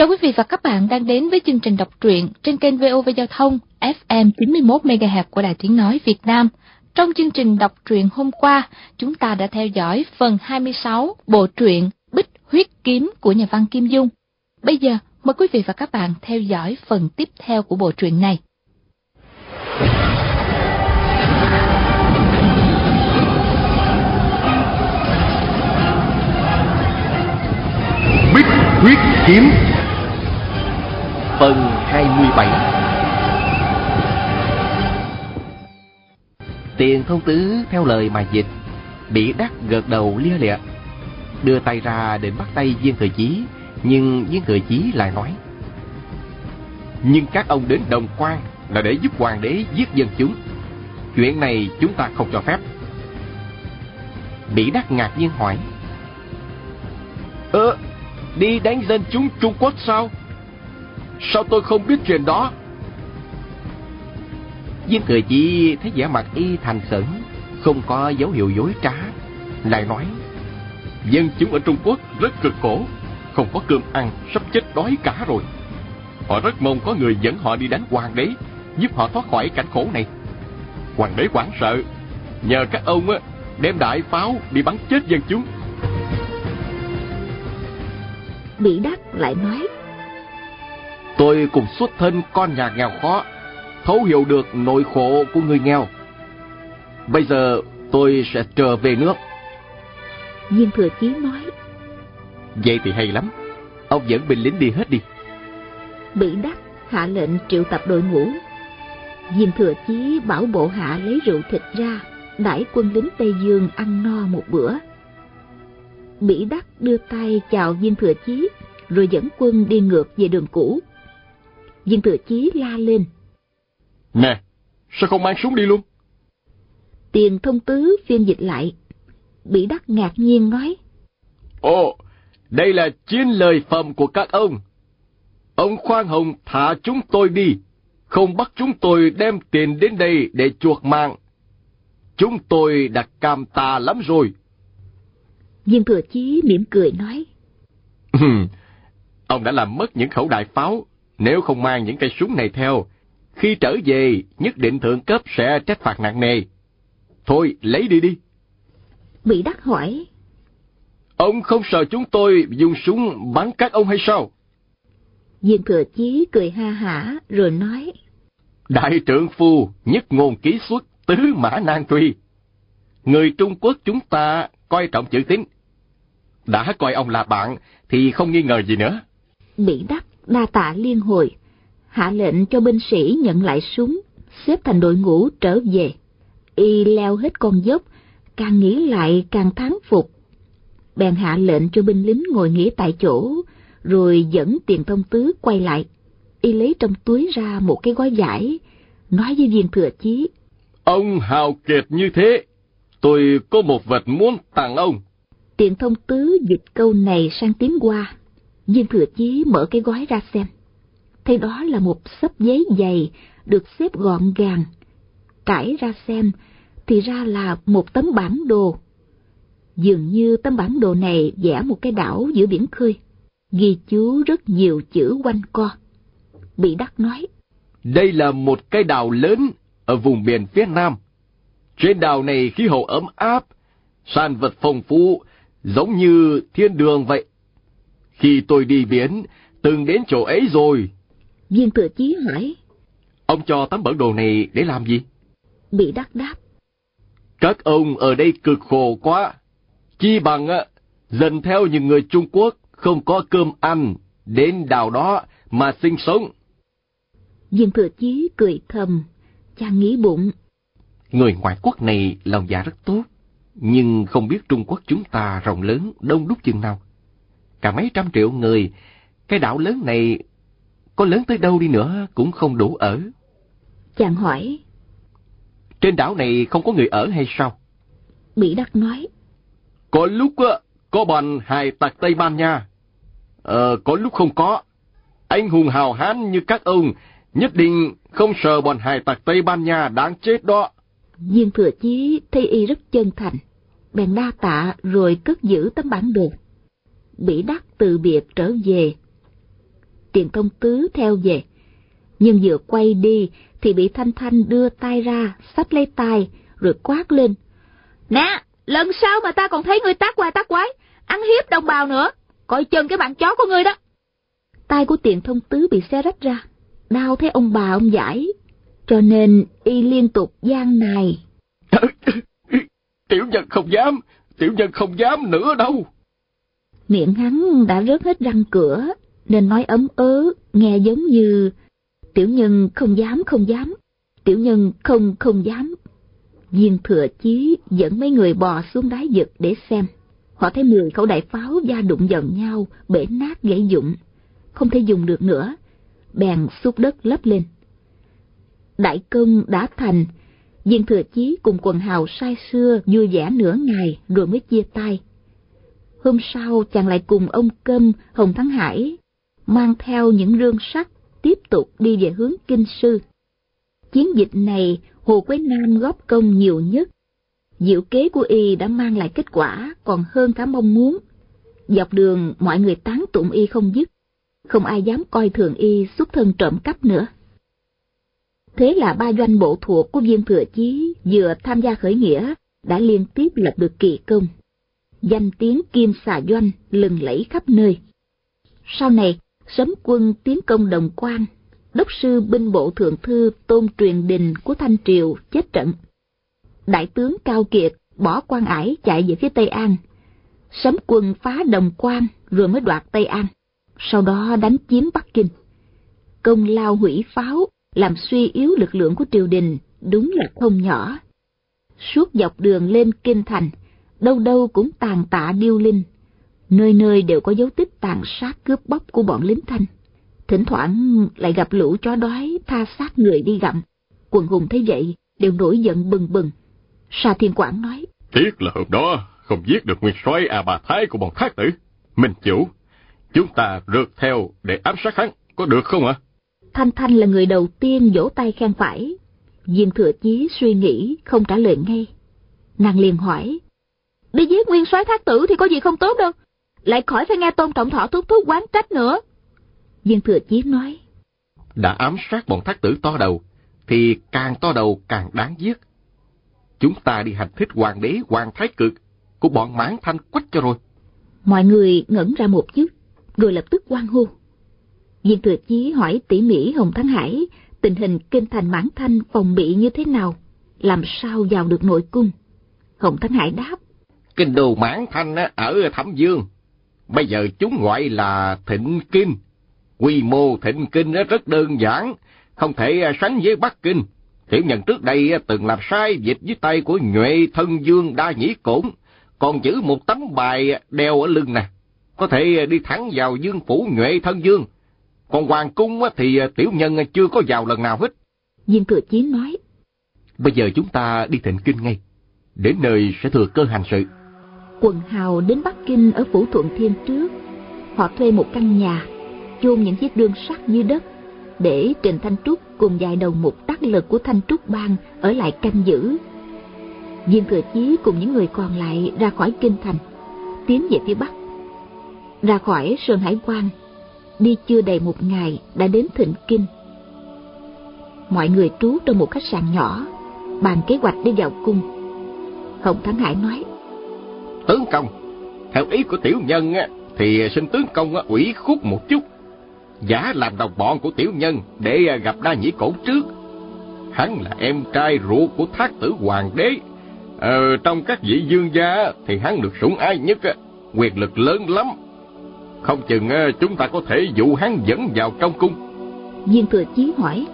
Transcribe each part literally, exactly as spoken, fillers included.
Chào quý vị và các bạn đang đến với chương trình đọc truyện trên kênh vê o vê Giao thông ép em chín mươi mốt mê ga héc của Đài Tiếng Nói Việt Nam. Trong chương trình đọc truyện hôm qua, chúng ta đã theo dõi phần hai mươi sáu bộ truyện Bích Huyết Kiếm của nhà văn Kim Dung. Bây giờ, mời quý vị và các bạn theo dõi phần tiếp theo của bộ truyện này. Bích Huyết Kiếm phần hai mươi bảy. Tiền Thông Tứ theo lời mà dịch, Bỉ Đắc gật đầu lia lịa, đưa tay ra định bắt tay Viên Thừa Chí, nhưng Viên Thừa Chí lại nói: nhưng các ông đến Đồng Quan là để giúp hoàng đế giết dân chúng, chuyện này chúng ta không cho phép. Bỉ Đắc ngạc nhiên hỏi: Ơ, đi đánh dân chúng Trung Quốc sao? Sao tôi không biết chuyện đó? Viên Thừa Chí thấy vẻ mặt y thành khẩn, không có dấu hiệu dối trá, lại nói: dân chúng ở Trung Quốc rất cực khổ, không có cơm ăn, sắp chết đói cả rồi. Họ rất mong có người dẫn họ đi đánh hoàng đế, giúp họ thoát khỏi cảnh khổ này. Hoàng đế hoảng sợ, nhờ các ông á đem đại pháo đi bắn chết dân chúng. Bỉ Đắc lại nói: tôi cùng xuất thân con nhà nghèo khó, thấu hiểu được nỗi khổ của người nghèo. Bây giờ tôi sẽ trở về nước. Viên Thừa Chí nói: vậy thì hay lắm, ông dẫn binh lính đi hết đi. Bỉ Đắc hạ lệnh triệu tập đội ngũ. Viên Thừa Chí bảo bộ hạ lấy rượu thịt ra, đãi quân lính Tây Dương ăn no một bữa. Bỉ Đắc đưa tay chào Viên Thừa Chí, rồi dẫn quân đi ngược về đường cũ. Viên Thừa Chí la lên: nè, sao không mang súng đi luôn? Tiền Thông Tứ phiên dịch lại. Bỉ Đắc ngạc nhiên nói: ồ, đây là chiến lợi phẩm của các ông. Ông khoan hồng thả chúng tôi đi, không bắt chúng tôi đem tiền đến đây để chuộc mạng. Chúng tôi đã cảm tạ lắm rồi. Viên Thừa Chí mỉm cười nói: ông đã làm mất những khẩu đại pháo. Nếu không mang những cây súng này theo, khi trở về nhất định thượng cấp sẽ trách phạt nặng nề. Thôi lấy đi đi. Bỉ Đắc hỏi: ông không sợ chúng tôi dùng súng bắn các ông hay sao? Viên Thừa Chí cười ha hả rồi nói: đại trượng phu nhất ngôn ký xuất, tứ mã nan truy. Người Trung Quốc chúng ta coi trọng chữ tín. Đã coi ông là bạn thì không nghi ngờ gì nữa. Bỉ Đắc đa tạ liên hồi, hạ lệnh cho binh sĩ nhận lại súng, xếp thành đội ngũ trở về. Y leo hết con dốc, càng nghĩ lại càng thán phục. Bèn hạ lệnh cho binh lính ngồi nghỉ tại chỗ, rồi dẫn Tiền Thông Tứ quay lại. Y lấy trong túi ra một cái gói vải, nói với Viên Thừa Chí: ông hào kiệt như thế, tôi có một vật muốn tặng ông. Tiền Thông Tứ dịch câu này sang tiếng Hoa. Viên Thừa Chí mở cái gói ra xem, thấy đó là một xấp giấy dày được xếp gọn gàng. Trải ra xem thì ra là một tấm bản đồ. Dường như tấm bản đồ này vẽ một cái đảo giữa biển khơi, ghi chú rất nhiều chữ quanh co. Bỉ Đắc nói: đây là một cái đảo lớn ở vùng biển phía Nam. Trên đảo này khí hậu ấm áp, sản vật phong phú, giống như thiên đường vậy. Khi tôi đi biển, từng đến chỗ ấy rồi. Viên Thừa Chí hỏi: ông cho tấm bản đồ này để làm gì? Bỉ Đắc đáp: các ông ở đây cực khổ quá, chi bằng á dần theo những người Trung Quốc không có cơm ăn đến đảo đó mà sinh sống. Viên Thừa Chí cười thầm, chàng nghĩ bụng: người ngoại quốc này lòng dạ rất tốt, nhưng không biết Trung Quốc chúng ta rộng lớn đông đúc chừng nào. Cả mấy trăm triệu người, cái đảo lớn này có lớn tới đâu đi nữa cũng không đủ ở. Chàng hỏi: trên đảo này không có người ở hay sao? Bỉ Đắc nói: có lúc á, có bọn hải tặc Tây Ban Nha, ờ, có lúc không có. Anh hùng hào hán như các ông nhất định không sợ bọn hải tặc Tây Ban Nha đáng chết đó. Viên Thừa Chí thấy y rất chân thành, bèn đa tạ rồi cất giữ tấm bản đồ. Bỉ Đắc từ biệt trở về. Tiền Thông Tứ theo về, nhưng vừa quay đi thì bị Thanh Thanh đưa tay ra xách lấy tay rồi quát lên: "Nè, lần sau mà ta còn thấy ngươi tác qua tác quái, ăn hiếp đồng bào nữa, coi chừng cái bạn chó của ngươi đó." Tay của Tiền Thông Tứ bị xé rách ra, đau thấy ông bà ông giải, cho nên y liên tục van nài: "Tiểu nhân không dám, tiểu nhân không dám nữa đâu." Miệng hắn đã rớt hết răng cửa, nên nói ấm ớ, nghe giống như: "Tiểu nhân không dám không dám, tiểu nhân không không dám." Viên Thừa Chí dẫn mấy người bò xuống đáy vực để xem. Họ thấy mười khẩu đại pháo va đụng vào nhau, bể nát gãy vụn, không thể dùng được nữa, bèn xúc đất lấp lên. Đại công đã thành, Viên Thừa Chí cùng quần hào say sưa vui vẻ nửa ngày rồi mới chia tay. Hôm sau chàng lại cùng ông Câm, Hồng Thắng Hải mang theo những rương sắt tiếp tục đi về hướng Kinh Sư. Chiến dịch này Hồ Quế Nam góp công nhiều nhất. Diệu kế của y đã mang lại kết quả còn hơn cả mong muốn. Dọc đường mọi người tán tụng y không dứt, không ai dám coi thường y xuất thân trộm cắp nữa. Thế là ba doanh bộ thuộc của Viên Thừa Chí vừa tham gia khởi nghĩa đã liên tiếp lập được kỳ công. Danh tiếng Kim Xà Doanh lừng lẫy khắp nơi. Sau này, Sấm Quân tiến công Đồng Quan, đốc sư binh bộ thượng thư Tôn Truyền Đình của Thanh Triều chết trận. Đại tướng Cao Kiệt bỏ Quan Ải chạy về phía Tây An. Sấm Quân phá Đồng Quan rồi mới đoạt Tây An, sau đó đánh chiếm Bắc Kinh. Công lao hủy pháo làm suy yếu lực lượng của triều đình đúng là không nhỏ. Suốt dọc đường lên kinh thành, đâu đâu cũng tàn tạ điêu linh, nơi nơi đều có dấu tích tàn sát cướp bóc của bọn lính Thanh. Thỉnh thoảng lại gặp lũ chó đói tha xác người đi gặm. Quần hùng thấy vậy đều nổi giận bừng bừng. Sa Thiên Quảng nói: "Tiếc là hôm đó không giết được nguyên soái A Bà Thái của bọn Thác Tử. Minh chủ, chúng ta rượt theo để ám sát hắn, có được không ạ?" Thanh Thanh là người đầu tiên vỗ tay khen phải. Viên Thừa Chí suy nghĩ không trả lời ngay. Nàng liền hỏi: "Đi giết nguyên soái Thác Tử thì có gì không tốt đâu, lại khỏi phải nghe Tôn Trọng Thọ thúc thúc oán trách nữa." Viên Thừa Chí nói: "Đã ám sát bọn Thác Tử to đầu thì càng to đầu càng đáng giết. Chúng ta đi hành thích hoàng đế Hoàng Thái Cực của bọn Mãn Thanh Quách cho rồi." Mọi người ngẩn ra một chút, rồi lập tức hoan hô. Viên Thừa Chí hỏi tỉ mỉ Hồng Thắng Hải tình hình kinh thành Mãn Thanh phòng bị như thế nào, làm sao vào được nội cung. Hồng Thắng Hải đáp: "Kinh đô Mãn Thanh ở Thẩm Dương, bây giờ chúng gọi là Thịnh Kinh. Quy mô Thịnh Kinh rất đơn giản, không thể sánh với Bắc Kinh. Tiểu nhân trước đây từng làm sai dịch với tay của Nhuệ Thân Dương Đa Nhĩ Cổn, còn giữ một tấm bài đeo ở lưng nè, có thể đi thẳng vào Dương phủ Nhuệ Thân Dương. Còn hoàng cung thì tiểu nhân chưa có vào lần nào hết." Viên Thừa Chí nói: "Bây giờ chúng ta đi Thịnh Kinh ngay, đến nơi sẽ thừa cơ hành sự." Quần hào đến Bắc Kinh ở phủ Thuận Thiên trước. Họ thuê một căn nhà, chôn những chiếc đương sắt dưới đất, để Trình Thanh Trúc cùng vài đầu mục đắc lực của Thanh Trúc Bang ở lại canh giữ. Viên Thừa Chí cùng những người còn lại ra khỏi kinh thành, tiến về phía bắc. Ra khỏi Sơn Hải Quan, đi chưa đầy một ngày đã đến Thịnh Kinh. Mọi người trú trong một khách sạn nhỏ, bàn kế hoạch đi vào cung. Hồng Thắng Hải nói: "Tướng công, theo ý của tiểu nhân thì xin tướng công ủy khuất một chút, giả làm đồng bọn của tiểu nhân để gặp Đa Nhĩ Cổn trước. Hắn là em trai ruột của Thác Tử Hoàng đế. Ờ, trong các vị vương gia thì hắn được sủng ái nhất, quyền lực lớn lắm. Không chừng chúng ta có thể dụ hắn dẫn vào trong cung." Viên Thừa Chí hỏi: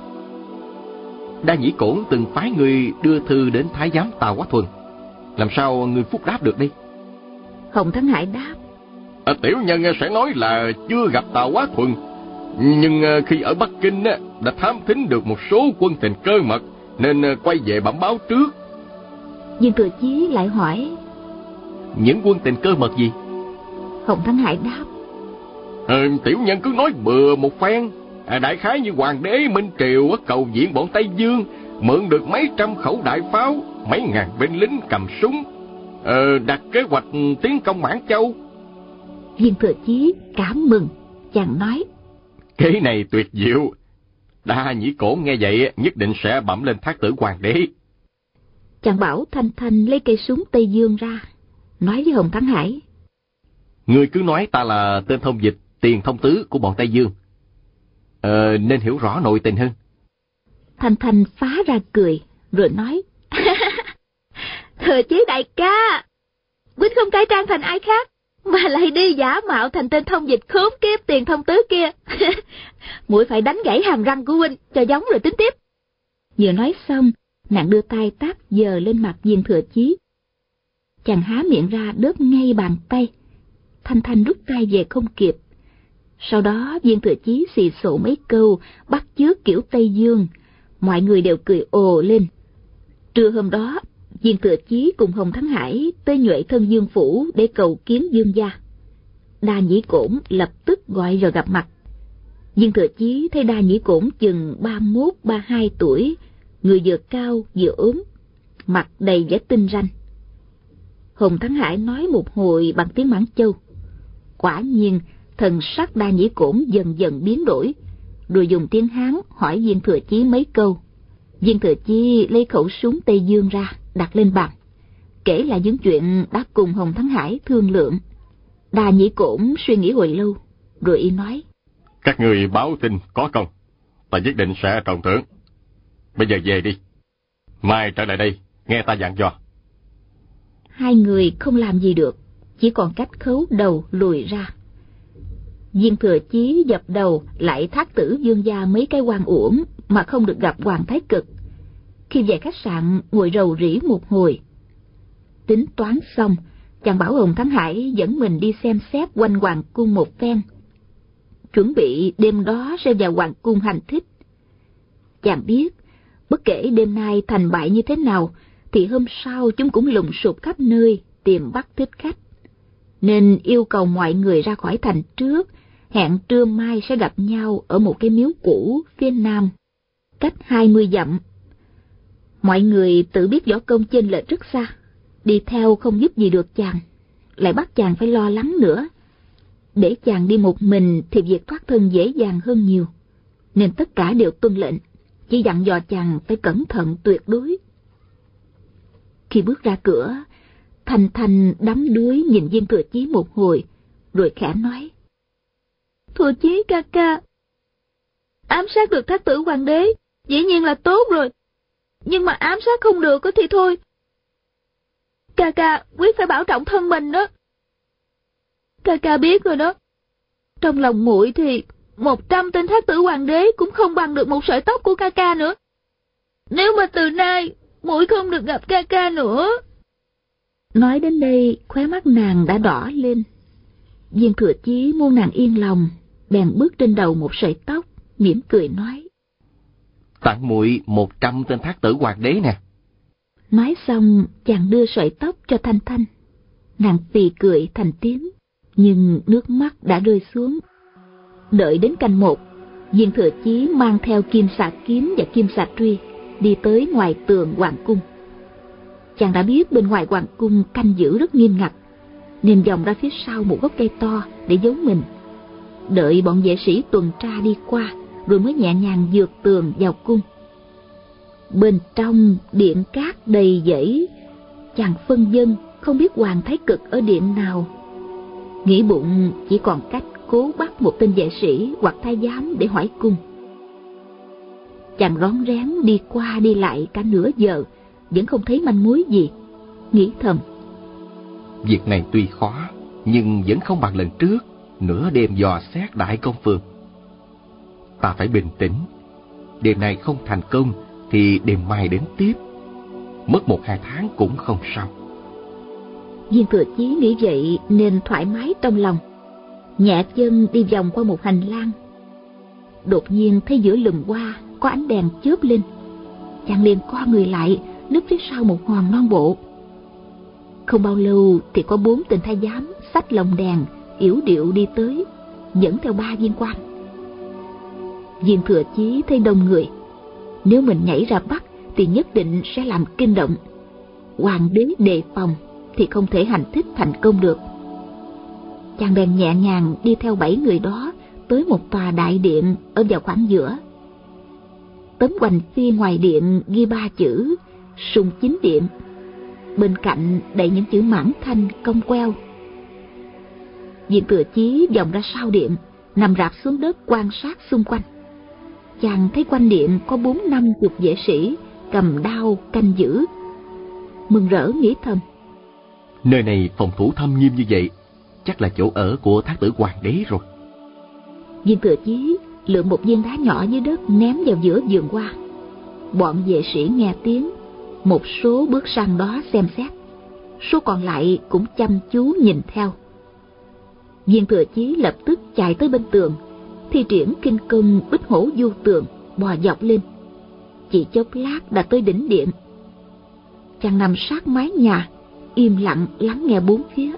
"Đa Nhĩ Cổn từng phái người đưa thư đến Thái giám Tào Quá Thuần, làm sao người phúc đáp được đây?" Hồng Thắng Hải đáp: à, "Tiểu nhân sẽ nói là chưa gặp Tào Quá Thuần, nhưng khi ở Bắc Kinh đã thám thính được một số quân tình cơ mật, nên quay về bẩm báo trước." Viên Thừa Chí lại hỏi: "Những quân tình cơ mật gì?" Hồng Thắng Hải đáp: à, "Tiểu nhân cứ nói bừa một phen. À, đại khái như hoàng đế Minh Triều cầu viện bọn Tây Dương, mượn được mấy trăm khẩu đại pháo, mấy ngàn binh lính cầm súng, à, đặt kế hoạch tiến công Mãn Châu." Viên Thừa Chí cảm mừng, chàng nói: Kế này tuyệt diệu. Đa Nhĩ Cổn nghe vậy nhất định sẽ bẩm lên thác tử hoàng đế. Chàng bảo Thanh Thanh lấy cây súng Tây Dương ra, nói với Hồng Thắng Hải: Ngươi cứ nói ta là tên thông dịch, tiền thông tứ của bọn Tây Dương. Ờ, nên hiểu rõ nội tình hơn. Thanh Thanh phá ra cười, rồi nói: Thừa Chí đại ca, huynh không cải trang thành ai khác, mà lại đi giả mạo thành tên thông dịch khốn kiếp tiền thông tứ kia. Muội phải đánh gãy hàm răng của huynh cho giống rồi tính tiếp. Vừa nói xong, nàng đưa tay tát giờ lên mặt Viên Thừa Chí. Chàng há miệng ra đớp ngay bàn tay. Thanh Thanh rút tay về không kịp. Sau đó Viên Thừa Chí xì xồ mấy câu bắt chước kiểu Tây Dương, mọi người đều cười ồ lên. Trưa hôm đó, Viên Thừa Chí cùng Hồng Thắng Hải tới Nhuệ Thân Dương phủ để cầu kiến Dương gia. Đa Nhĩ Cổn lập tức gọi rồi gặp mặt. Viên Thừa Chí thấy Đa Nhĩ Cổn chừng ba mốt ba hai tuổi, người vừa cao vừa ốm, mặt đầy vẻ tinh ranh. Hồng Thắng Hải nói một hồi bằng tiếng Mãn Châu. Quả nhiên thần sắc Đa Nhĩ Cổn dần dần biến đổi, rồi dùng tiếng Hán hỏi Viên Thừa Chí mấy câu. Viên Thừa Chí lấy khẩu súng Tây Dương ra đặt lên bàn, kể lại những chuyện đã cùng Hồng Thắng Hải thương lượng. Đa Nhĩ Cổn suy nghĩ hồi lâu, rồi y nói: Các người báo tin có công, ta nhất định sẽ trọng thưởng. Bây giờ về đi, mai trở lại đây nghe ta dặn dò. Hai người không làm gì được, chỉ còn cách khấu đầu lùi ra. Viên Thừa Chí dập đầu lại thác tử Dương gia mấy cái oan uổng mà không được gặp Hoàng Thái Cực. Khi về khách sạn ngồi rầu rĩ một hồi, tính toán xong, chàng bảo Hồng Thắng Hải dẫn mình đi xem xét quanh hoàng cung một phen, chuẩn bị đêm đó sẽ vào hoàng cung hành thích. Chàng biết bất kể đêm nay thành bại như thế nào thì hôm sau chúng cũng lùng sục khắp nơi tìm bắt thích khách, nên yêu cầu mọi người ra khỏi thành trước, hẹn trưa mai sẽ gặp nhau ở một cái miếu cũ phía nam, cách hai mươi dặm. Mọi người tự biết võ công chênh lệch rất xa, đi theo không giúp gì được chàng, lại bắt chàng phải lo lắng nữa. Để chàng đi một mình thì việc thoát thân dễ dàng hơn nhiều, nên tất cả đều tuân lệnh, chỉ dặn dò chàng phải cẩn thận tuyệt đối. Khi bước ra cửa, Thanh Thanh đắm đuối nhìn Viên Thừa Chí một hồi, rồi khẽ nói: Thừa Chí ca ca, ám sát được thác tử hoàng đế dĩ nhiên là tốt rồi, nhưng mà ám sát không được thì thôi. Ca ca quyết phải bảo trọng thân mình đó. Ca ca biết rồi đó, trong lòng muội thì một trăm tên thác tử hoàng đế cũng không bằng được một sợi tóc của ca ca nữa. Nếu mà từ nay muội không được gặp ca ca nữa. Nói đến đây khóe mắt nàng đã đỏ lên. Viên Thừa Chí muốn nàng yên lòng, bèn bước trên đầu một sợi tóc, mỉm cười nói: Tặng muội một trăm tên thác tử hoàng đế nè. Nói xong chàng đưa sợi tóc cho Thanh Thanh. Nàng phì cười thành tiếng, nhưng nước mắt đã rơi xuống. Đợi đến canh một, Viên Thừa Chí mang theo kim xà kiếm và kim xà truy đi tới ngoài tường hoàng cung. Chàng đã biết bên ngoài hoàng cung canh giữ rất nghiêm ngặt, nên vòng ra phía sau một gốc cây to để giấu mình. Đợi bọn vệ sĩ tuần tra đi qua, rồi mới nhẹ nhàng vượt tường vào cung. Bên trong điện cát đầy dãy, chàng phân vân không biết Hoàng Thái Cực ở điện nào. Nghĩ bụng chỉ còn cách cố bắt một tên vệ sĩ hoặc thái giám để hỏi cung. Chàng rón rén đi qua đi lại cả nửa giờ, vẫn không thấy manh mối gì. Nghĩ thầm: Việc này tuy khó, nhưng vẫn không bằng lần trước nửa đêm dò xét Đại Công Phường. Ta phải bình tĩnh. Đêm này không thành công thì đêm mai đến tiếp, mất một hai tháng cũng không sao. Viên Thừa Chí nghĩ vậy nên thoải mái trong lòng, nhẹ chân đi vòng qua một hành lang. Đột nhiên thấy giữa lùm hoa có ánh đèn chớp lên, chàng liền co người lại núp phía sau một hòn non bộ. Không bao lâu thì có bốn tên thái giám xách lồng đèn yểu điệu đi tới, dẫn theo ba viên quan. Viên Thừa Chí thấy đông người, nếu mình nhảy ra bắt thì nhất định sẽ làm kinh động. Hoàng đế đề phòng thì không thể hành thích thành công được. Chàng bèn nhẹ nhàng đi theo bảy người đó tới một tòa đại điện ở vào khoảng giữa. Tấm hoành phi ngoài điện ghi ba chữ Sùng Chính Điện, bên cạnh đầy những chữ mãn thanh cong queo. Viên Thừa Chí vòng ra sau điện, nằm rạp xuống đất quan sát xung quanh. Chàng thấy quanh điện có bốn năm chục vệ sĩ cầm đao canh giữ. Mừng rỡ nghĩ thầm: nơi này phòng thủ thâm nghiêm như vậy, chắc là chỗ ở của Thác Tử Hoàng đế rồi. Viên Thừa Chí lượm một viên đá nhỏ dưới đất ném vào giữa vườn hoa. Bọn vệ sĩ nghe tiếng, một số bước sang đó xem xét, số còn lại cũng chăm chú nhìn theo. Viên Thừa Chí lập tức chạy tới bên tường, thi triển kinh công Bích Hổ Du Tường, bò dọc lên. Chỉ chốc lát đã tới đỉnh điện. Chàng nằm sát mái nhà, im lặng lắng nghe bốn phía.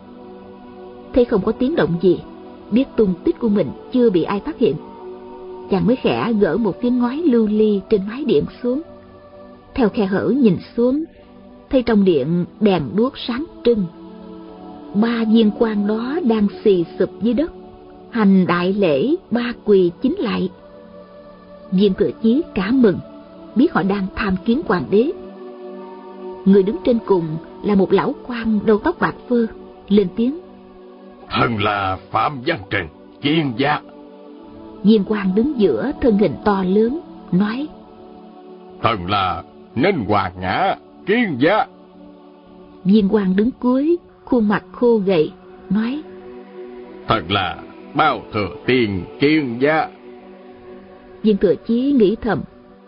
Thấy không có tiếng động gì, biết tung tích của mình chưa bị ai phát hiện, chàng mới khẽ gỡ một viên ngói lưu ly trên mái điện xuống. Theo khe hở nhìn xuống, thấy trong điện đèn đuốc sáng trưng. Ba viên quan đó đang xì sụp dưới đất, hành đại lễ ba quỳ chính lại. Viên Thừa Chí cảm mừng, biết họ đang tham kiến hoàng đế. Người đứng trên cùng là một lão quan đầu tóc bạc phơ, lên tiếng: thần là Phạm Văn Trần, Kiên Gia. Viên quan đứng giữa thân hình to lớn nói: thần là Ninh Hoàng Ngã, Kiên Gia. Viên quan đứng cuối, khuôn mặt khô gầy, nói: thần là Bao Thừa Tiên, Kiên Gia. Viên Thừa Chí nghĩ thầm: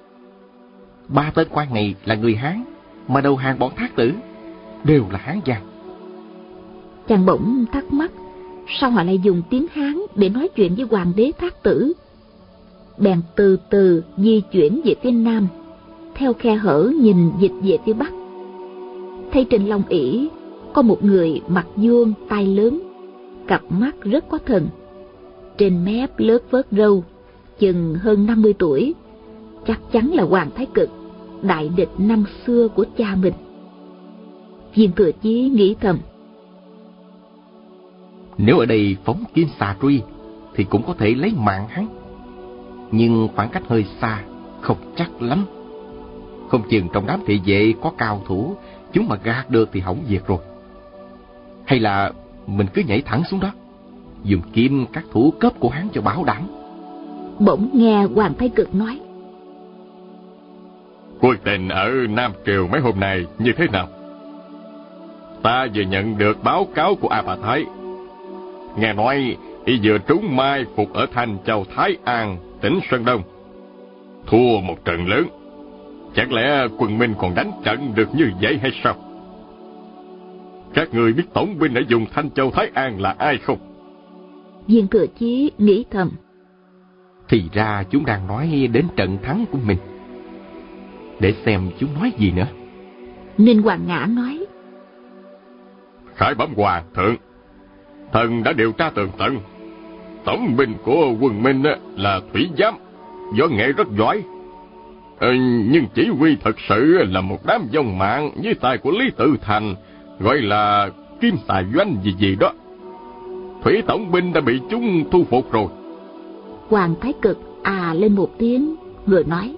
ba tên quan này là người Hán, mà đầu hàng bọn Thác Tử đều là Hán giang. Chàng bỗng thắc mắc, sao họ lại dùng tiếng Hán để nói chuyện với hoàng đế Thác Tử? Bèn từ từ di chuyển về phía nam, theo khe hở nhìn dịch về phía bắc. Thấy trên long ỷ có một người mặt vuông tai lớn, cặp mắt rất có thần, trên mép lớt vớt râu, chừng hơn năm mươi tuổi, chắc chắn là Hoàng Thái Cực, đại địch năm xưa của cha mình. Viên Thừa Chí nghĩ thầm: nếu ở đây phóng kim xà truy thì cũng có thể lấy mạng hắn, nhưng khoảng cách hơi xa, không chắc lắm. Không chừng trong đám thị vệ có cao thủ, chúng mà gạt được thì hỏng việc rồi. Hay là mình cứ nhảy thẳng xuống đó, dùng kim các thủ cấp của hắn cho bảo đảm. Bỗng nghe Hoàng Thái Cực nói: cuộc tình ở Nam Triều mấy hôm nay như thế nào? Ta vừa nhận được báo cáo của A Bà Thái, nghe nói y vừa trúng mai phục ở thành Châu Thái An, tỉnh Sơn Đông, thua một trận lớn. Chẳng lẽ quân Minh còn đánh trận được như vậy hay sao? Các người biết tổng binh ở vùng Thanh Châu Thái An là ai không? Viên Thừa Chí nghĩ thầm: thì ra chúng đang nói đến trận thắng của mình. Để xem chúng nói gì nữa. Ninh Hoàng Ngã nói: khải bẩm hoàng thượng, thần đã điều tra tường tận. Tổng binh của quân Minh là thủy giám, võ nghệ rất giỏi, ừ, nhưng chỉ huy thật sự là một đám dòng mạng với tài của Lý Tự Thành, gọi là Kim Xà Doanh gì gì đó. Thủy tổng binh đã bị chúng thu phục rồi. Hoàng Thái Cực à lên một tiếng rồi nói: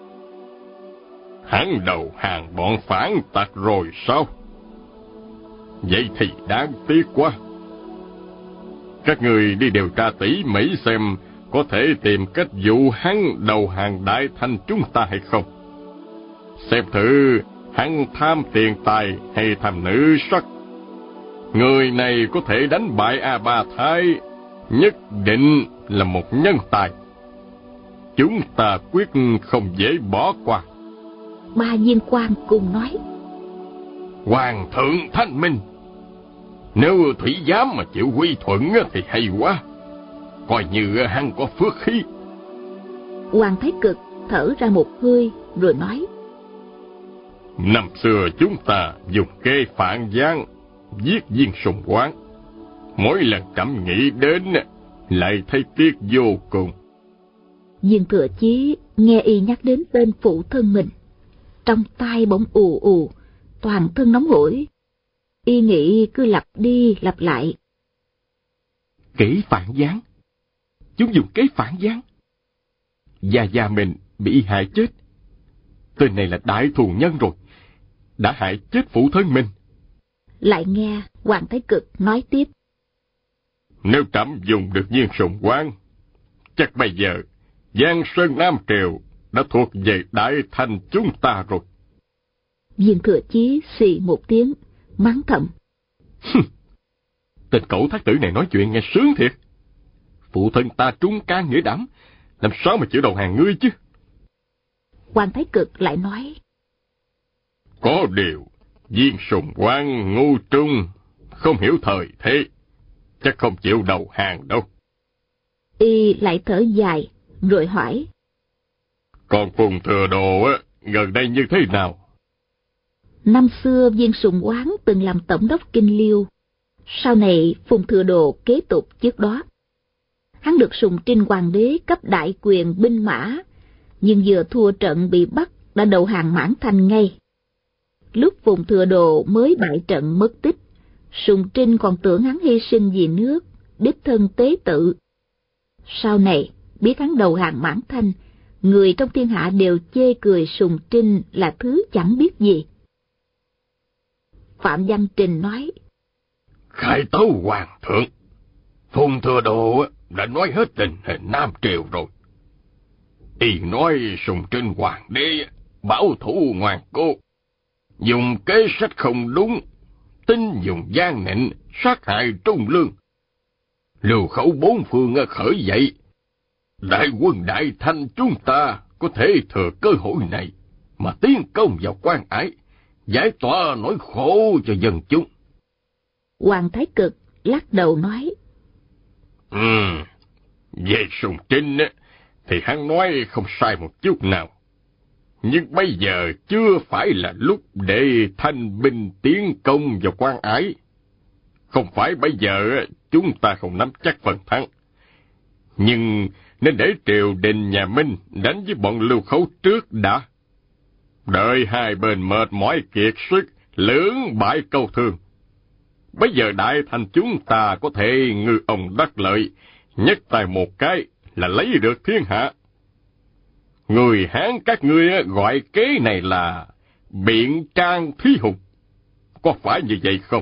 hắn đầu hàng bọn phản tặc rồi sao? Vậy thì đáng tiếc quá. Các người đi điều tra tỉ mỉ xem có thể tìm cách dụ hắn đầu hàng Đại Thanh chúng ta hay không. Xem thử hắn tham tiền tài hay tham nữ sắc. Người này có thể đánh bại A Ba Thái, nhất định là một nhân tài. Chúng ta quyết không dễ bỏ qua. Ba viên quan cùng nói: Hoàng thượng thanh minh, nếu thủy giám mà chịu quy thuận thì hay quá, coi như hắn có phước khí. Hoàng Thái Cực thở ra một hơi rồi nói: năm xưa chúng ta dùng kế phản gián giết Viên Sùng Quán, mỗi lần cảm nghĩ đến lại thấy tiếc vô cùng. Viên Thừa Chí nghe y nhắc đến tên phụ thân mình, trong tai bỗng ù ù, toàn thân nóng hổi. Y nghĩ cứ lặp đi lặp lại: Kỹ phản gián. chúng dùng kế phản gián. Gia gia mình bị hại chết. Tên này là đại thù nhân rồi, đã hại chết phụ thân mình. Lại nghe Hoàng Thái Cực nói tiếp. Nếu trẫm dùng được viên sùng quán, chắc bây giờ Giang Sơn Nam Triều đã thuộc về Đại Thanh chúng ta rồi. Viên Thừa Chí xì một tiếng, mắng thầm. Tên cẩu thác tử này nói chuyện nghe sướng thiệt. Phụ thân ta trung can nghĩa đảm, làm sao mà chịu đầu hàng ngươi chứ? Hoàng Thái Cực lại nói. Có điều, viên sùng quán ngu trung, không hiểu thời thế, chắc không chịu đầu hàng đâu. Y lại thở dài, rồi hỏi. Còn Phùng Thừa Đồ á, gần đây như thế nào? Năm xưa viên sùng quán từng làm tổng đốc Kinh Liêu, sau này Phùng Thừa Đồ kế tục trước đó. Hắn được Sùng Trinh Hoàng đế cấp đại quyền binh mã, nhưng vừa thua trận bị bắt đã đầu hàng Mãn Thanh ngay. Lúc Phùng Thừa Đồ mới bại trận mất tích, Sùng Trinh còn tưởng hắn hy sinh vì nước, đích thân tế tự. Sau này biết hắn đầu hàng Mãn Thanh, người trong thiên hạ đều chê cười Sùng Trinh là thứ chẳng biết gì. Phạm Văn Trình nói. Khai tấu hoàng thượng, Phùng Thừa Đồ đã nói hết tình hình Nam Triều rồi. Y nói Sùng Trinh Hoàng đế bảo thủ ngoan cố, dùng kế sách không đúng, tin dùng gian nịnh, sát hại Trung Lương. Lưu khẩu bốn phương khởi dậy, đại quân Đại Thanh chúng ta có thể thừa cơ hội này mà tiến công vào Quan Ải, giải tỏa nỗi khổ cho dân chúng. Hoàng Thái Cực lắc đầu nói. Ừ, về Sùng Trinh thì hắn nói không sai một chút nào. Nhưng bây giờ chưa phải là lúc để thanh binh tiến công vào Quan Ải. Không phải bây giờ chúng ta không nắm chắc phần thắng. Nhưng nên để triều đình nhà Minh đánh với bọn Lưu Khấu trước đã. Đợi hai bên mệt mỏi kiệt sức, lưỡng bại câu thương. Bây giờ Đại Thanh chúng ta có thể ngư ông đắc lợi, nhất tay một cái là lấy được thiên hạ. Người Hán các ngươi gọi kế này là biện trang thí hùng. Có phải như vậy không?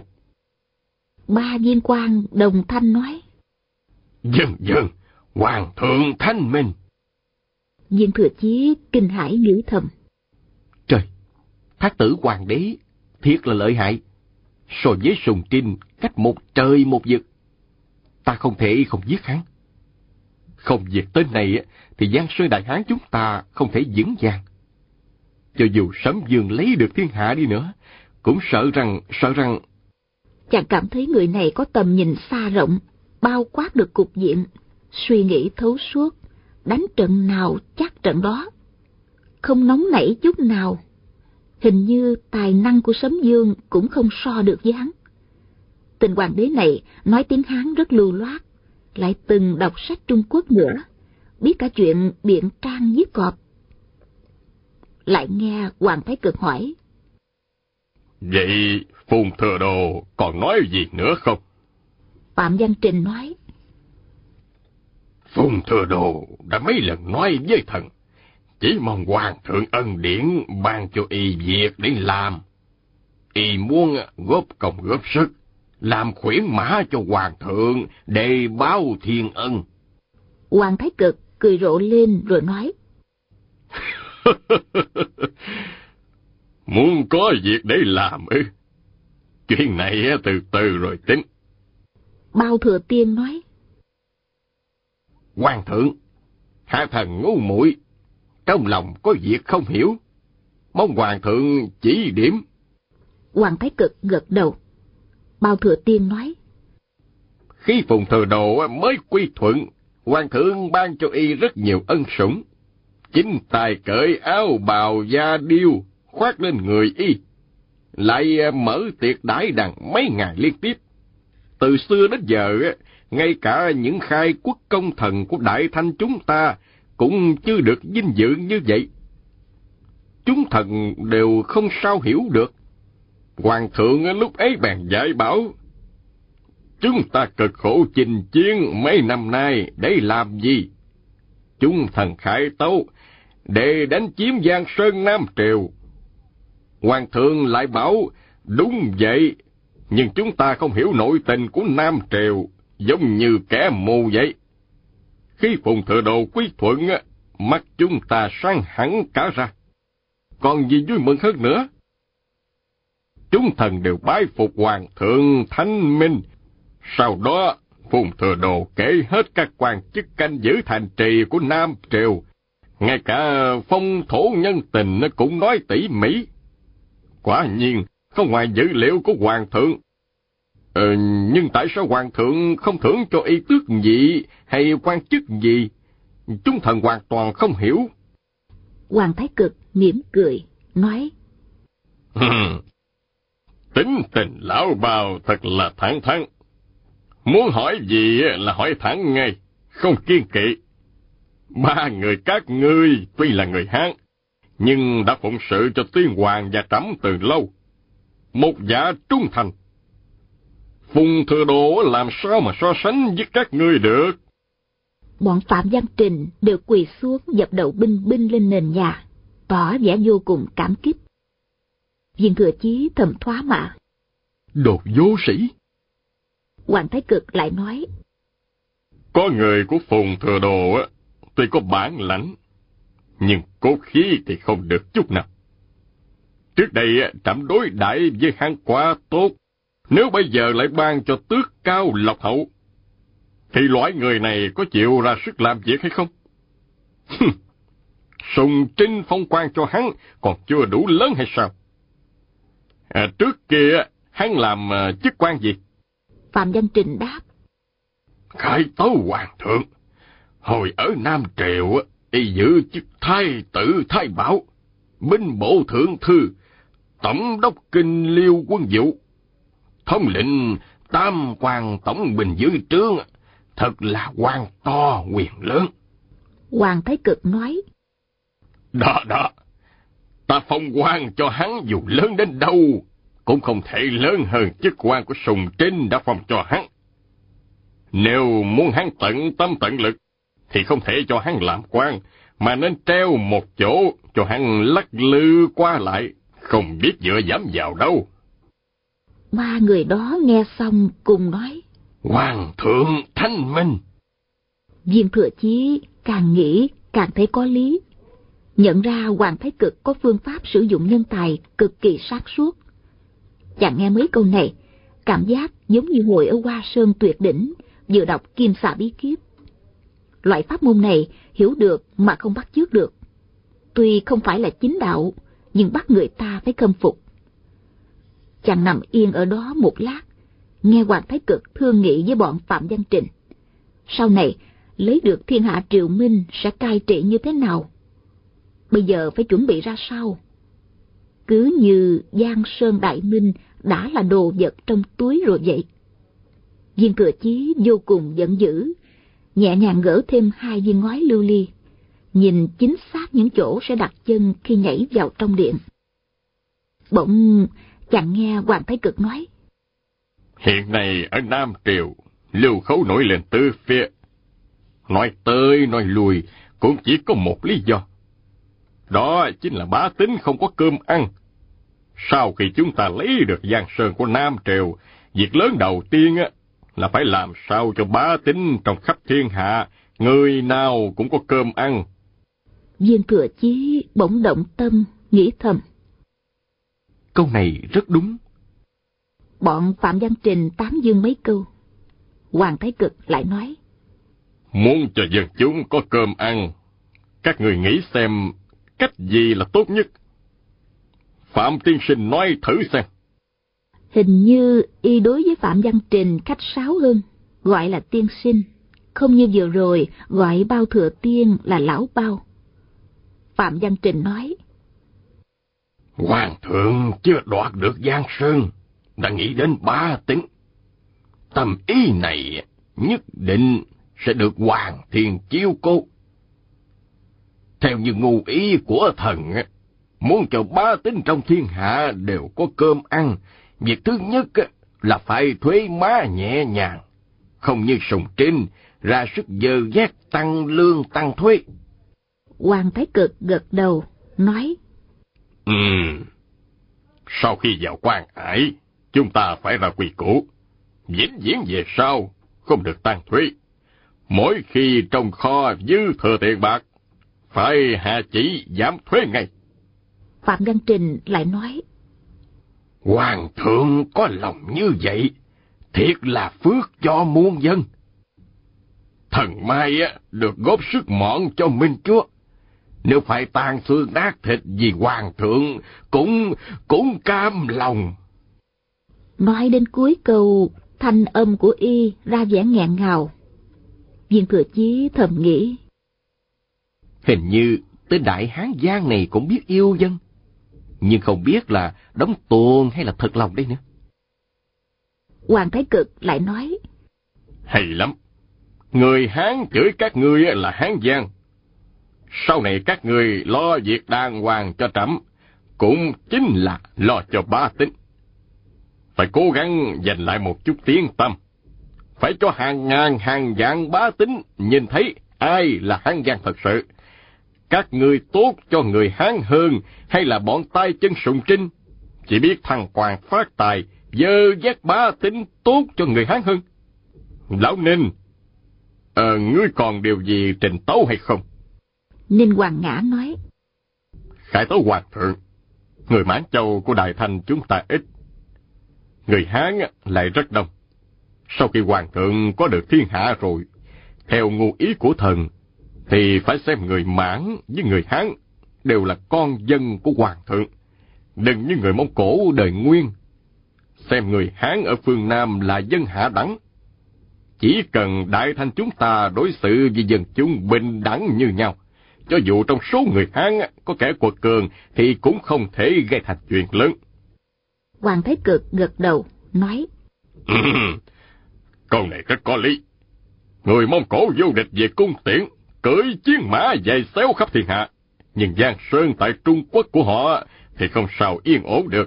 Ba viên quan đồng thanh nói. Dân dân, hoàng thượng thanh minh. Viên Thừa Chí kinh hãi nghĩ thầm. Trời, thác tử hoàng đế thiệt là lợi hại. So với Sùng Trinh cách một trời một vực, ta không thể không giết hắn. Không diệt tên này thì Giang Sơn Đại Hán chúng ta không thể vững vàng. Cho dù Sấm Dương lấy được thiên hạ đi nữa, cũng sợ rằng, sợ rằng... Chàng cảm thấy người này có tầm nhìn xa rộng, bao quát được cục diện, suy nghĩ thấu suốt, đánh trận nào chắc trận đó. Không nóng nảy chút nào. Hình như tài năng của Sấm Dương cũng không so được với hắn. Tên hoàng đế này nói tiếng Hán rất lưu loát, lại từng đọc sách Trung Quốc nữa, biết cả chuyện biện trang giết cọp. Lại nghe Hoàng Thái Cực hỏi. Vậy Phùng Thừa Đồ còn nói gì nữa không? Phạm Văn Trình nói. Phùng Thừa Đồ đã mấy lần nói với thần, chỉ mong hoàng thượng ân điển ban cho y việc để làm. Y muốn góp công góp sức, làm khuyển mã cho hoàng thượng để báo thiên ân. Hoàng Thái Cực cười rộ lên rồi nói. Muốn có việc để làm ư? Chuyện này từ từ rồi tính. Bao Thừa Tiên nói. Hoàng thượng, hạ thần ngu muội, trong lòng có việc không hiểu, mong hoàng thượng chỉ điểm. Hoàng Thái Cực gật đầu. Bao Thừa Tiên nói. Khi Phùng Thừa Đồ mới quy thuận, hoàng thượng ban cho y rất nhiều ân sủng. Chính tài cởi áo bào da điêu khoác lên người y, lại mở tiệc đãi đằng mấy ngày liên tiếp. Từ xưa đến giờ, ngay cả những khai quốc công thần của Đại Thanh chúng ta cũng chưa được vinh dự như vậy. Chúng thần đều không sao hiểu được. Hoàng thượng lúc ấy bèn dạy bảo, chúng ta cực khổ chinh chiến mấy năm nay để làm gì? Chúng thần khải tấu để đánh chiếm Giang Sơn Nam Triều. Hoàng thượng lại bảo đúng vậy, nhưng chúng ta không hiểu nội tình của Nam Triều, giống như kẻ mù vậy. Khi Phùng Thừa Đồ quy thuận, mắt chúng ta sáng hẳn cả ra. Còn gì vui mừng hơn nữa? Chúng thần đều bái phục Hoàng thượng Thanh Minh. Sau đó, Phùng Thừa Đồ kể hết các quan chức canh giữ thành trì của Nam Triều. Ngay cả phong thổ nhân tình nó cũng nói tỉ mỉ. Quả nhiên, không ngoài dữ liệu của Hoàng thượng. Ờ, nhưng tại sao Hoàng thượng không thưởng cho y tước gì hay quan chức gì? Chúng thần hoàn toàn không hiểu. Hoàng Thái Cực mỉm cười, nói: Tính tình lão bào thật là thẳng thắn. Muốn hỏi gì là hỏi thẳng ngay, không kiêng kỵ. Ba người các ngươi tuy là người Hán, nhưng đã phụng sự cho tiên hoàng và trẫm từ lâu. Một giả trung thành. Phùng Thừa Đồ làm sao mà so sánh với các ngươi được? Bọn Phạm Văn Trình đều quỳ xuống dập đầu binh binh lên nền nhà, tỏ vẻ vô cùng cảm kích. Viên Thừa Chí thầm thoá mạ: Đồ vô sĩ. Hoàng Thái Cực lại nói: Có người của Phùng Thừa Đồ á, tuy có bản lãnh, nhưng cốt khí thì không được chút nào. Trước đây trẫm đối đãi với hắn quá tốt, nếu bây giờ lại ban cho tước cao lộc hậu, thì loại người này có chịu ra sức làm việc hay không? Sùng trinh phong quan cho hắn còn chưa đủ lớn hay sao? À, trước kia hắn làm uh, chức quan gì? Phạm Văn Trình đáp: Khải tấu hoàng thượng. Hồi ở Nam Triều, y giữ chức thái tử thái bảo, binh bộ thượng thư, tổng đốc kinh liêu quân vụ, thống lĩnh tam quan tổng binh dưới trướng, thật là quan to quyền lớn. Hoàng Thái Cực nói: Đó đó, ta phong quan cho hắn dù lớn đến đâu, cũng không thể lớn hơn chức quan của Sùng Trinh đã phong cho hắn. Nếu muốn hắn tận tâm tận lực, thì không thể cho hắn làm quan, mà nên treo một chỗ cho hắn lắc lư qua lại, không biết dựa dẫm vào đâu. Ba người đó nghe xong cùng nói: Hoàng thượng Thanh Minh. Viên Thừa Chí càng nghĩ càng thấy có lý, nhận ra Hoàng Thái Cực có phương pháp sử dụng nhân tài cực kỳ sáng suốt. Chàng nghe mấy câu này, cảm giác giống như hồi ở Hoa Sơn Tuyệt Đỉnh vừa đọc Kim Xà Bí Kíp. Loại pháp môn này hiểu được mà không bắt chước được. Tuy không phải là chính đạo, nhưng bắt người ta phải khâm phục. Chàng nằm yên ở đó một lát, nghe Hoàng Thái Cực thương nghị với bọn Phạm Văn Trình. Sau này, lấy được thiên hạ triều minh sẽ cai trị như thế nào? Bây giờ phải chuẩn bị ra sao? Cứ như Giang Sơn Đại Minh đã là đồ vật trong túi rồi vậy. Viên Thừa Chí vô cùng giận dữ, nhẹ nhàng gỡ thêm hai viên ngói lưu ly, nhìn chính xác những chỗ sẽ đặt chân khi nhảy vào trong điện. Bỗng chàng nghe Hoàng Thái Cực nói: Hiện nay ở Nam Triều, lưu khấu nổi lên tứ phía. Nói tới nói lui cũng chỉ có một lý do. Đó chính là bá tính không có cơm ăn. Sau khi chúng ta lấy được Giang Sơn của Nam Triều, việc lớn đầu tiên á là phải làm sao cho bá tính trong khắp thiên hạ, người nào cũng có cơm ăn. Viên Thừa Chí bỗng động tâm, nghĩ thầm: Câu này rất đúng. Bọn Phạm Văn Trình tán dương mấy câu. Hoàng Thái Cực lại nói: Muốn cho dân chúng có cơm ăn, các người nghĩ xem cách gì là tốt nhất. Phạm tiên sinh nói thử xem. Hình như y đối với Phạm Văn Trình khách sáo hơn, gọi là tiên sinh, không như vừa rồi gọi Bao Thừa Tiên là lão Bao. Phạm Văn Trình nói: Hoàng thượng chưa đoạt được Giang Sơn, đã nghĩ đến bá tính. Tâm ý này nhất định sẽ được hoàng thiên chiếu cố. Theo như ngu ý của thần, muốn cho bá tính trong thiên hạ đều có cơm ăn, việc thứ nhất là phải thuế má nhẹ nhàng, không như Sùng Trinh ra sức dơ dét tăng lương tăng thuế. Hoàng Thái Cực gật đầu, nói: Ừm, sau khi vào quan ải, chúng ta phải ra quy củ, vĩnh viễn về sau không được tăng thuế. Mỗi khi trong kho dư thừa tiền bạc, phải hạ chỉ giảm thuế ngay. Phạm Văn Trình lại nói: Hoàng thượng có lòng như vậy, thiệt là phước cho muôn dân. Thần Mai á được góp sức mọn cho Minh Chúa, nếu phải tàn xương nát thịt vì hoàng thượng cũng cũng cam lòng. Nói đến cuối câu, thanh âm của y ra vẻ nghẹn ngào. Viên Thừa Chí thầm nghĩ: Hình như tên đại hán Giang này cũng biết yêu dân, nhưng không biết là đóng tuồng hay là thật lòng đây nữa. Hoàng Thái Cực lại nói: Hay lắm, người Hán chửi các ngươi là Hán Giang. Sau này các ngươi lo việc đàng hoàng cho trẫm, cũng chính là lo cho bá tính. Phải cố gắng giành lại một chút tiếng tăm, phải cho hàng ngàn hàng vạn bá tính nhìn thấy ai là Hán Giang thật sự. Các ngươi tốt cho người Hán hơn, hay là bọn tay chân Sùng Trinh chỉ biết thăng quan phát tài, dơ dét bá tính tốt cho người Hán hơn? Lão Ninh, ờ, ngươi còn điều gì trình tấu hay không? Ninh Hoàng Ngã nói: Khải tấu hoàng thượng, người Mãn Châu của Đại Thanh chúng ta ít, người Hán lại rất đông. Sau khi hoàng thượng có được thiên hạ rồi, theo ngu ý của thần, thì phải xem người Mãn với người Hán đều là con dân của hoàng thượng, đừng như người Mông Cổ đời Nguyên. Xem người Hán ở phương Nam là dân hạ đẳng. Chỉ cần Đại Thanh chúng ta đối xử với dân chúng bình đẳng như nhau, cho dù trong số người Hán có kẻ quật cường thì cũng không thể gây thành chuyện lớn. Hoàng Thái Cực gật đầu, nói: Câu này rất có lý. Người Mông Cổ vô địch về cung tiễn, cưỡi chiến mã dày xéo khắp thiên hạ, nhưng Giang Sơn tại Trung Quốc của họ thì không sao yên ổn được.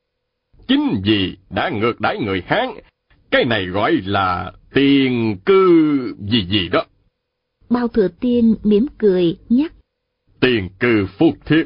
Chính vì đã ngược đãi người Hán, cái này gọi là tiền cư gì gì đó. Bao Thừa Tiên mỉm cười nhắc: Tiền cư phúc thiếp.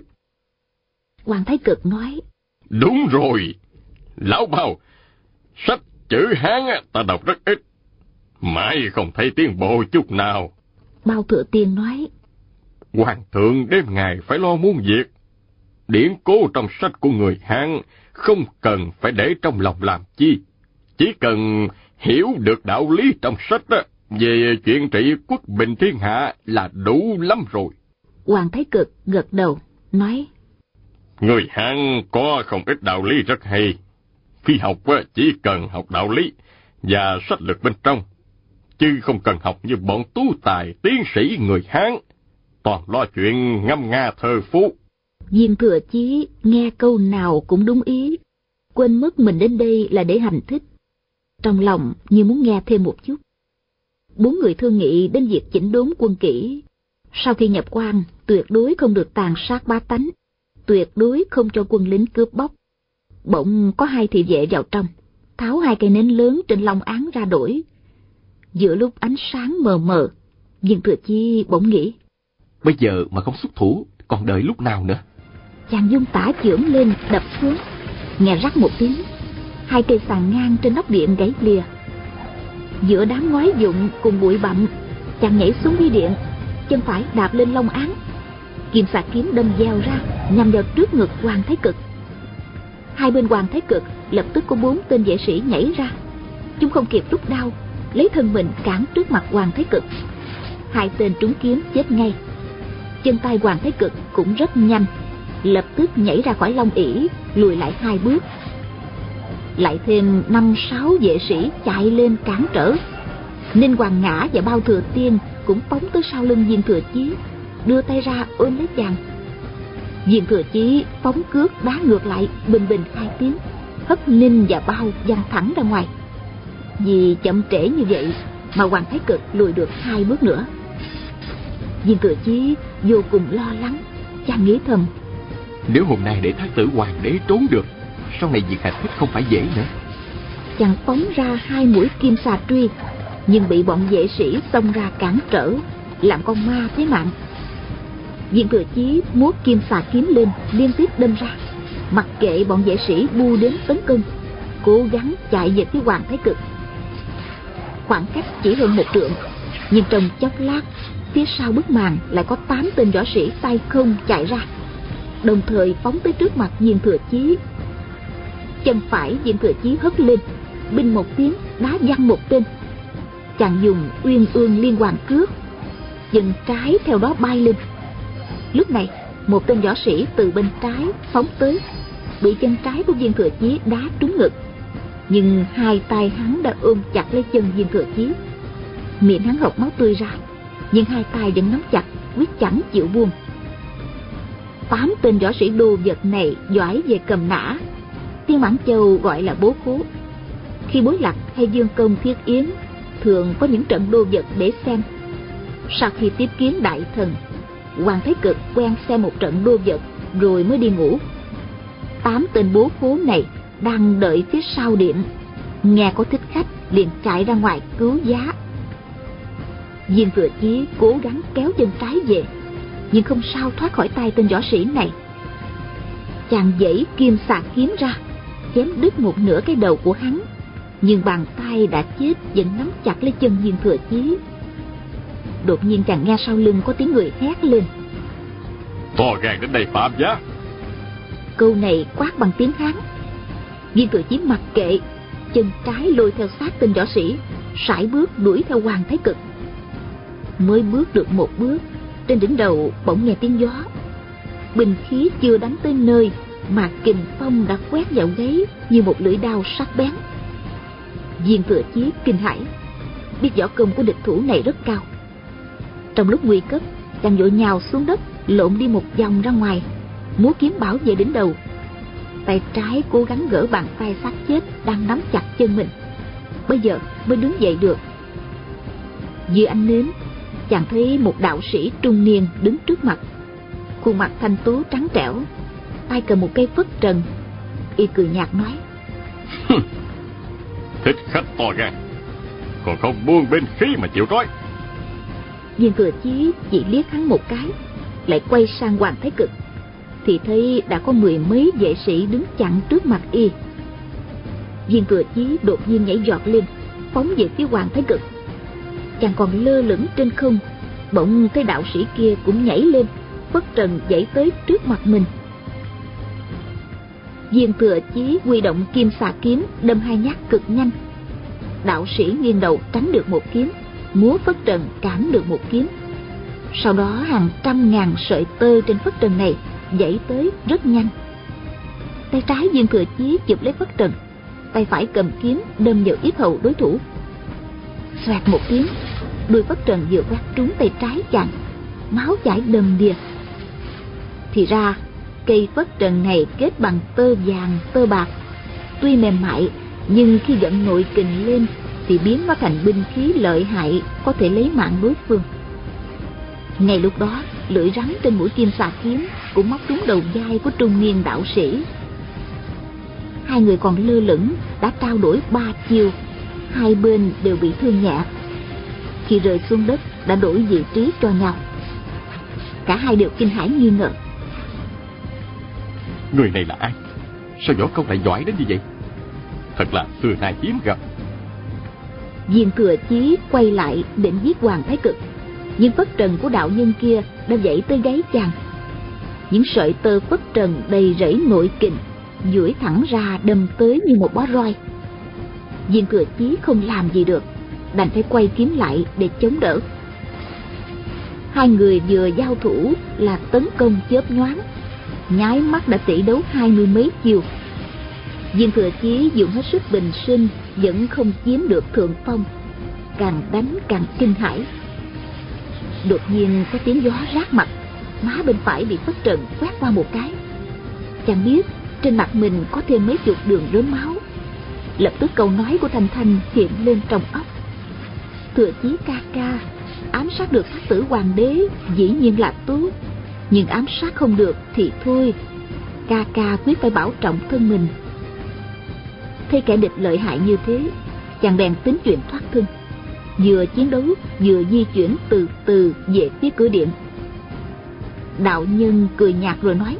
Hoàng Thái Cực nói: Đúng rồi, lão Bao, sách chữ Hán ta đọc rất ít, mãi không thấy tiến bộ chút nào. Bao Thừa Tiên nói: Hoàng thượng đêm ngày phải lo muôn việc. Điển cố trong sách của người Hán không cần phải để trong lòng làm chi, chỉ cần hiểu được đạo lý trong sách về chuyện trị quốc bình thiên hạ là đủ lắm rồi. Hoàng Thái Cực gật đầu, nói: Người Hán có không ít đạo lý rất hay. Khi học chỉ cần học đạo lý và sách lược bên trong, chứ không cần học như bọn tú tài tiến sĩ người Hán, toàn lo chuyện ngâm nga thơ phú. Viên Thừa Chí nghe câu nào cũng đúng ý, quên mất mình đến đây là để hành thích. Trong lòng như muốn nghe thêm một chút. Bốn người thương nghị đến việc chỉnh đốn quân kỷ. Sau khi nhập quan, tuyệt đối không được tàn sát bá tánh, tuyệt đối không cho quân lính cướp bóc. Bỗng có hai thị vệ vào trong, tháo hai cây nến lớn trên long án ra đổi. Giữa lúc ánh sáng mờ mờ, Viên Thừa Chí bỗng nghĩ: Bây giờ mà không xuất thủ, còn đợi lúc nào nữa? Chàng dung tả chưởng lên đập xuống, nghe rắc một tiếng, hai cây sàn ngang trên nóc điện gãy lìa. Giữa đám ngói dụng cùng bụi bặm, chàng nhảy xuống dưới điện, chân phải đạp lên long án, kim xà kiếm đâm gieo ra nhằm vào trước ngực Hoàng Thái Cực. Hai bên Hoàng Thái Cực lập tức có bốn tên vệ sĩ nhảy ra, chúng không kịp rút đao, lấy thân mình cản trước mặt Hoàng Thái Cực. Hai tên trúng kiếm chết ngay. Chân tay Hoàng Thái Cực cũng rất nhanh, lập tức nhảy ra khỏi long ỷ, lùi lại hai bước. Lại thêm năm sáu vệ sĩ chạy lên cản trở. Ninh Hoàng Ngã và Bao Thừa Tiên cũng phóng tới sau lưng Viên Thừa Chí, đưa tay ra ôm lấy chàng. Viên Thừa Chí phóng cước đá ngược lại bình bình hai tiếng, hất Ninh và Bao văng thẳng ra ngoài. Vì chậm trễ như vậy mà Hoàng Thái Cực lùi được hai bước nữa. Viên Thừa Chí vô cùng lo lắng, chàng nghĩ thầm: Nếu hôm nay để thái tử hoàng đế trốn được, sau này việc hành thích không phải dễ nữa. chàng phóng ra hai mũi kim xà truy, nhưng bị bọn vệ sĩ xông ra cản trở, làm con ma thế mạng. Viên Thừa Chí múa kim xà kiếm lên, liên tiếp đâm ra, mặc kệ bọn vệ sĩ bu đến tấn công, cố gắng chạy về phía Hoàng Thái Cực. Khoảng cách chỉ hơn một trượng, nhưng trong chốc lát, phía sau bức màn lại có tám tên võ sĩ tay không chạy ra, đồng thời phóng tới trước mặt Viên Thừa Chí. Chân phải Viên Thừa Chí hất lên, binh một tiếng, đá văng một tên. Chàng dùng Uyên Ương Liên Hoàn Cước, chân trái theo đó bay lên. Lúc này một tên võ sĩ từ bên trái phóng tới, bị chân trái của Viên Thừa Chí đá trúng ngực, nhưng hai tay hắn đã ôm chặt lấy chân Viên Thừa Chí. Miệng hắn hộc máu tươi ra, nhưng hai tay vẫn nắm chặt, quyết chẳng chịu buông. Tám tên võ sĩ đồ vật này giỏi về cầm nã, Tiên Mãn Châu gọi là bố khố. Khi Bối Lạc hay Dương Công Thiết Yến thường có những trận đô vật để xem. Sau khi tiếp kiến đại thần, Hoàng Thái Cực quen xem một trận đô vật rồi mới đi ngủ. Tám tên bố khố này đang đợi phía sau điện, nghe có thích khách liền chạy ra ngoài cứu giá. Viên Thừa Chí cố gắng kéo chân trái về, nhưng không sao thoát khỏi tay tên võ sĩ này. Chàng giãy kim xà kiếm ra, chém đứt một nửa cái đầu của hắn, nhưng bàn tay đã chết vẫn nắm chặt lấy chân Viên Thừa Chí. Đột nhiên chàng nghe sau lưng có tiếng người hét lên: To gan đến đây phạm giá! Câu này quát bằng tiếng Hán. Viên Thừa Chí mặc kệ, chân trái lôi theo sát tên võ sĩ, sải bước đuổi theo Hoàng Thái Cực. Mới bước được một bước, trên đỉnh đầu bỗng nghe tiếng gió. Binh khí chưa đánh tới nơi mà kình phong đã quét vào gáy như một lưỡi đao sắc bén. Viên Thừa Chí kinh hãi, biết võ công của địch thủ này rất cao. Trong lúc nguy cấp, chàng vội nhào xuống đất, lộn đi một vòng ra ngoài, múa kiếm bảo vệ đỉnh đầu. Tay trái cố gắng gỡ bàn tay xác chết đang nắm chặt chân mình, bây giờ mới đứng dậy được. Dưới ánh nến, chàng thấy một đạo sĩ trung niên đứng trước mặt, khuôn mặt thanh tú trắng trẻo, tay cầm một cây phất trần. Y cười nhạt nói: Thích khách to gan, còn không buông binh khí mà chịu trói. Viên Thừa Chí chỉ liếc hắn một cái, lại quay sang Hoàng Thái Cực, thì thấy đã có mười mấy vệ sĩ đứng chặn trước mặt y. Viên Thừa Chí đột nhiên nhảy giọt lên, phóng về phía Hoàng Thái Cực. Chàng còn lơ lửng trên không, bỗng thấy đạo sĩ kia cũng nhảy lên, phất trần giãy tới trước mặt mình. Viên Thừa Chí huy động kim xà kiếm đâm hai nhát cực nhanh. Đạo sĩ nghiêng đầu tránh được một kiếm, múa phất trần cản được một kiếm. Sau đó hàng trăm ngàn sợi tơ trên phất trần này giãy tới rất nhanh. Tay trái Viên Thừa Chí chụp lấy phất trần, tay phải cầm kiếm đâm vào yết hầu đối thủ. Xoẹt một tiếng, đuôi phất trần vừa quát trúng tay trái chàng, máu chảy đầm đìa. Thì ra cây phất trần này kết bằng tơ vàng tơ bạc, tuy mềm mại nhưng khi vận nội kình lên thì biến nó thành binh khí lợi hại, có thể lấy mạng đối phương. Ngay lúc đó, lưỡi rắn trên mũi kim xà kiếm cũng móc trúng đầu vai của trung niên đạo sĩ. Hai người còn lơ lửng đã trao đổi ba chiêu, hai bên đều bị thương nhẹ. Khi rơi xuống đất đã đổi vị trí cho nhau. Cả hai đều kinh hãi nghi ngờ: Người này là ai? Sao võ công lại giỏi đến như vậy? Thật là xưa nay hiếm gặp. Viên Thừa Chí quay lại định giết Hoàng Thái Cực, nhưng phất trần của đạo nhân kia đã dãy tới gáy chàng. Những sợi tơ phất trần đầy rẫy nội kình duỗi thẳng ra đâm tới như một bó roi. Viên Thừa Chí không làm gì được, đành phải quay kiếm lại để chống đỡ. Hai người vừa giao thủ là tấn công chớp nhoáng, nháy mắt đã tỷ đấu hai mươi mấy chiều. Viên Thừa Chí dùng hết sức bình sinh vẫn không chiếm được thượng phong, càng đánh càng kinh hãi. Đột nhiên có tiếng gió rát mặt, má bên phải bị phất trần quét qua một cái. Chàng biết trên mặt mình có thêm mấy chục đường rớm máu. Lập tức câu nói của Thanh Thanh hiện lên trong óc: Thừa Chí ca ca, ám sát được thác tử hoàng đế dĩ nhiên là tốt, nhưng ám sát không được thì thôi, ca ca quyết phải bảo trọng thân mình. thấy kẻ địch lợi hại như thế, chàng bèn tính chuyện thoát thân, vừa chiến đấu vừa di chuyển từ từ về phía cửa điện. Đạo nhân cười nhạt rồi nói: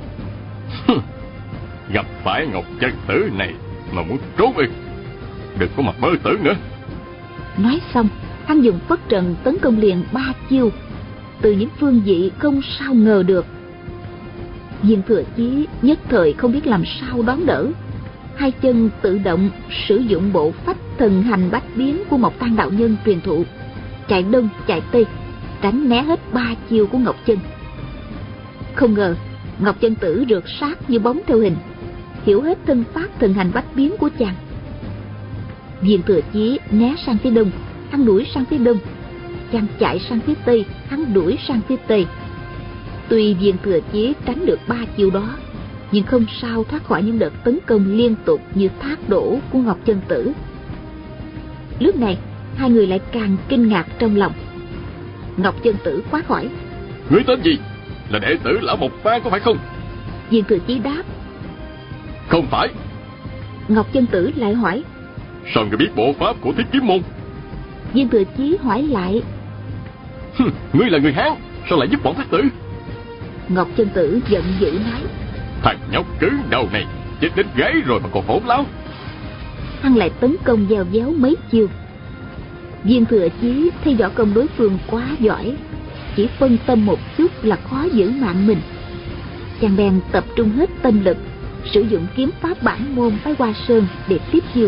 gặp phải Ngọc Chân Tử này mà muốn trốn đi, đừng có mà mơ tưởng nữa. Nói xong, hắn dùng phất trần tấn công liền ba chiêu, từ những phương vị không sao ngờ được. Viên Thừa Chí nhất thời không biết làm sao đón đỡ, hai chân tự động sử dụng bộ phách thần hành bách biến của Mộc Tang đạo nhân truyền thụ, chạy đông chạy tây, tránh né hết ba chiêu của Ngọc Chân. Không ngờ Ngọc Chân Tử rượt sát như bóng theo hình, hiểu hết thân pháp thần hành bách biến của chàng. Viên Thừa Chí né sang phía đông, hắn đuổi sang phía đông. Chàng chạy sang phía tây, hắn đuổi sang phía tây. Tuy Viên Thừa Chí tránh được ba chiêu đó, nhưng không sao thoát khỏi những đợt tấn công liên tục như thác đổ của Ngọc Chân Tử. Lúc này hai người lại càng kinh ngạc trong lòng. Ngọc Chân Tử quát hỏi: Ngươi tên gì? Là đệ tử lão Mộc Tang có phải không? Viên Thừa Chí đáp: Không phải. Ngọc Chân Tử lại hỏi: Sao ngươi biết bộ pháp của Thiết Kiếm Môn? Viên Thừa Chí hỏi lại: Ngươi là người Hán, sao lại giúp bọn thất tử? Ngọc Chân Tử giận dữ nói: Thằng nhóc cứng đầu này chết đến gáy rồi mà còn hỗn láo. Hắn lại tấn công gieo giáo mấy chiêu. Viên Thừa Chí thấy võ công đối phương quá giỏi, chỉ phân tâm một chút là khó giữ mạng mình. Chàng bèn tập trung hết tâm lực, sử dụng kiếm pháp bản môn Phái Hoa Sơn để tiếp chiêu.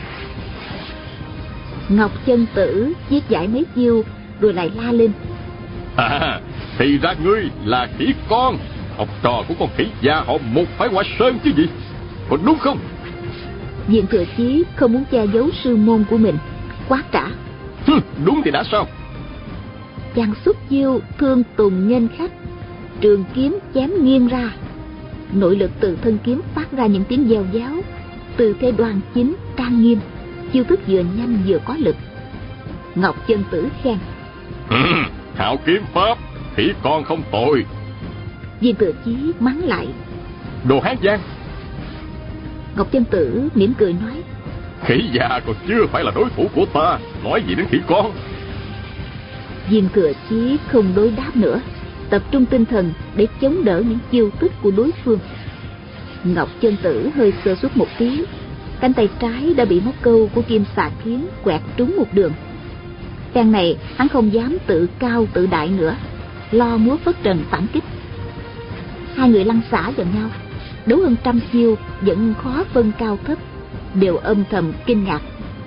Ngọc Chân Tử giết giải mấy chiêu rồi lại la lên: À, thì ra ngươi là khỉ con, học trò của con khỉ già họ Một Phái Hoa Sơn chứ gì, có đúng không? Viên Thừa Chí không muốn che giấu sư môn của mình, quát trả: Hừ, đúng thì đã sao? Chàng xuất chiêu Thương Tùng Nhân Khách, trường kiếm chém nghiêng ra. Nội lực từ thân kiếm phát ra những tiếng gieo giáo, từ thế đoan chính trang nghiêm, chiêu thức vừa nhanh vừa có lực. Ngọc Chân Tử khen: Ừ, hảo kiếm pháp, khỉ con không tồi. Viên Thừa Chí mắng lại: Đồ Hán Giang. Ngọc Chân Tử mỉm cười nói: Khỉ già còn chưa phải là đối thủ của ta, nói gì đến khỉ con. Viên Thừa Chí không đối đáp nữa, tập trung tinh thần để chống đỡ những chiêu thức của đối phương. Ngọc Chân Tử hơi sơ suất một tí, cánh tay trái đã bị móc câu của Kim Xà Kiếm quẹt trúng một đường. Phen này hắn không dám tự cao tự đại nữa, lo múa phất trần phản kích. Hai người lăn xả vào nhau, đấu hơn trăm chiêu vẫn khó phân cao thấp, đều âm thầm kinh ngạc.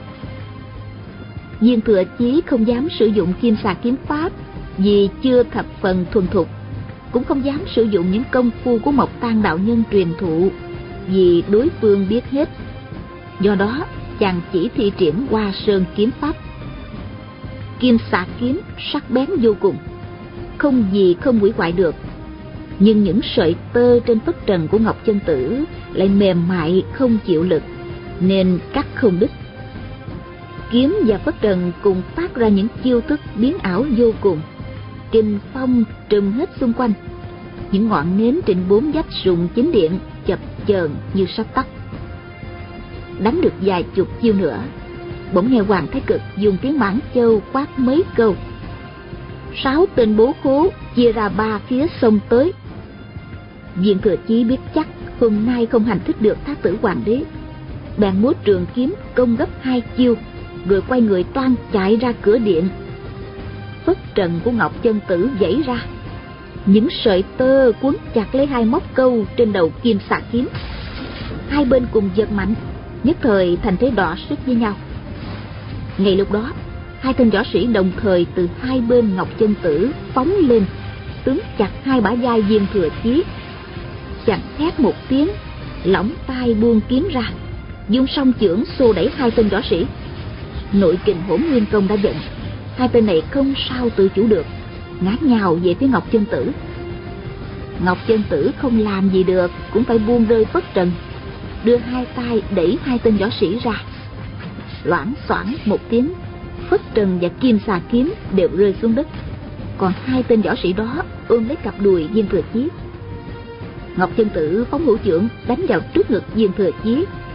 Viên Thừa Chí không dám sử dụng Kim Xà Kiếm pháp vì chưa thập phần thuần thục, cũng không dám sử dụng những công phu của Mộc Tang đạo nhân truyền thụ vì đối phương biết hết. Do đó chàng chỉ thi triển Hoa Sơn kiếm pháp. Kim Xà Kiếm sắc bén vô cùng, không gì không hủy hoại được, nhưng những sợi tơ trên phất trần của Ngọc Chân Tử lại mềm mại không chịu lực, nên cắt không đứt. Kiếm và phất trần cùng phát ra những chiêu thức biến ảo vô cùng, kình phong trùm hết xung quanh. Những ngọn nến trên bốn vách sùng chính điện chập chờn như sắp tắt. Đánh được vài chục chiêu nữa, bỗng nghe Hoàng Thái Cực dùng tiếng Mãn Châu quát mấy câu. Sáu tên bố khố chia ra ba phía xông tới. Viên Thừa Chí biết chắc hôm nay không hành thích được Thái tử Hoàng đế, bèn múa trường kiếm công gấp hai chiêu, rồi quay người toan chạy ra cửa điện. Phất trần của Ngọc Chân Tử giãy ra, những sợi tơ cuốn chặt lấy hai móc câu trên đầu Kim Xà Kiếm. Hai bên cùng giật mạnh, nhất thời thành thế đọ sức với nhau. Ngay lúc đó, hai tên võ sĩ đồng thời từ hai bên Ngọc Chân Tử phóng lên, túm chặt hai bả vai Viên Thừa Chí. Chàng thét một tiếng, lỏng tay buông kiếm ra, dùng song chưởng xô đẩy hai tên võ sĩ. Nội kình Hỗn Nguyên Công đã giận, hai tên này không sao tự chủ được, ngã nhào về phía Ngọc Chân Tử. Ngọc Chân Tử không làm gì được, cũng phải buông rơi phất trần, đưa hai tay đẩy hai tên võ sĩ ra. Loảng xoảng một tiếng, phất trần và Kim Xà Kiếm đều rơi xuống đất, còn hai tên võ sĩ đó ôm lấy cặp đùi Viên Thừa Chí. Ngọc Chân Tử phóng hữu chưởng đánh vào trước ngực Viên Thừa Chí.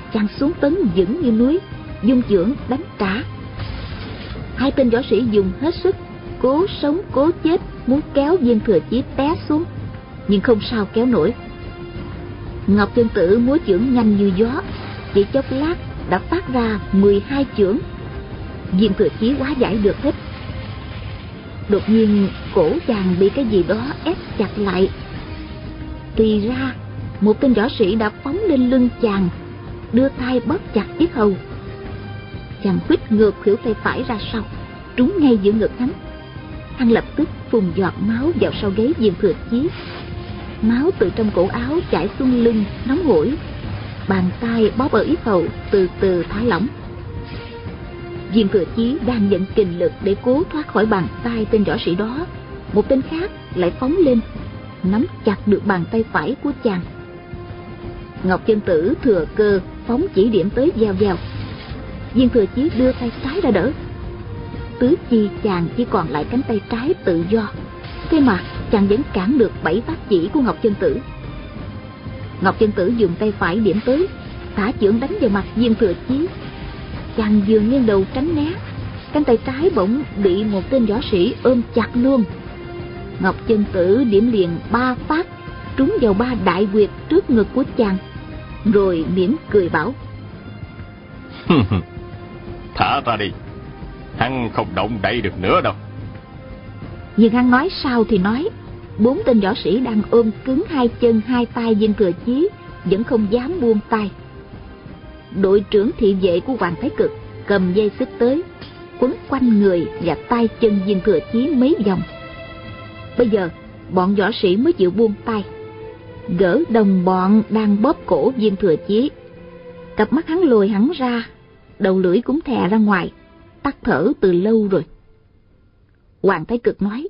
chàng xuống tấn vững như núi, dung chưởng đánh trả. Hai tên võ sĩ dùng hết sức, cố sống cố chết muốn kéo Viên Thừa Chí té xuống, nhưng không sao kéo nổi. Ngọc Chân Tử múa chưởng nhanh như gió, chỉ chốc lát đã phát ra mười hai chưởng. Viên Thừa Chí hóa giải được hết. Đột nhiên cổ chàng bị cái gì đó ép chặt lại. Thì ra một tên võ sĩ đã phóng lên lưng chàng, đưa tay bóp chặt yết hầu. Chàng huýt ngược khuỷu tay phải ra sau, trúng ngay giữa ngực hắn. Hắn lập tức phun giọt máu vào sau gáy Viên Thừa Chí. Máu từ trong cổ áo chảy xuống lưng nóng hổi. Bàn tay bóp ở yết hầu từ từ thả lỏng. Viên Thừa Chí đang vận kình lực để cố thoát khỏi bàn tay tên võ sĩ đó, một tên khác lại phóng lên, nắm chặt được bàn tay phải của chàng. Ngọc Chân Tử thừa cơ phóng chỉ điểm tới giao giao. Viên Thừa Chí đưa tay trái ra đỡ. Tứ chi chàng chỉ còn lại cánh tay trái tự do, thế mà chàng vẫn cản được bảy phát chỉ của Ngọc Chân Tử. Ngọc Chân Tử dùng tay phải điểm tới, thả chưởng đánh vào mặt Viên Thừa Chí. Chàng vừa nghiêng đầu tránh né, cánh tay trái bỗng bị một tên võ sĩ ôm chặt luôn. Ngọc Chân Tử điểm liền ba phát, trúng vào ba đại huyệt trước ngực của chàng, rồi mỉm cười bảo: thả ta đi, hắn không động đậy được nữa đâu. Nhưng hắn nói sao thì nói, bốn tên võ sĩ đang ôm cứng hai chân hai tay Viên Thừa Chí vẫn không dám buông tay. Đội trưởng thị vệ của Hoàng Thái Cực cầm dây xích tới, quấn quanh người và tay chân Viên Thừa Chí mấy vòng. Bây giờ bọn võ sĩ mới chịu buông tay, gỡ đồng bọn đang bóp cổ Viên Thừa Chí. Cặp mắt hắn lồi hẳn ra, đầu lưỡi cũng thè ra ngoài, tắt thở từ lâu rồi. Hoàng Thái Cực nói: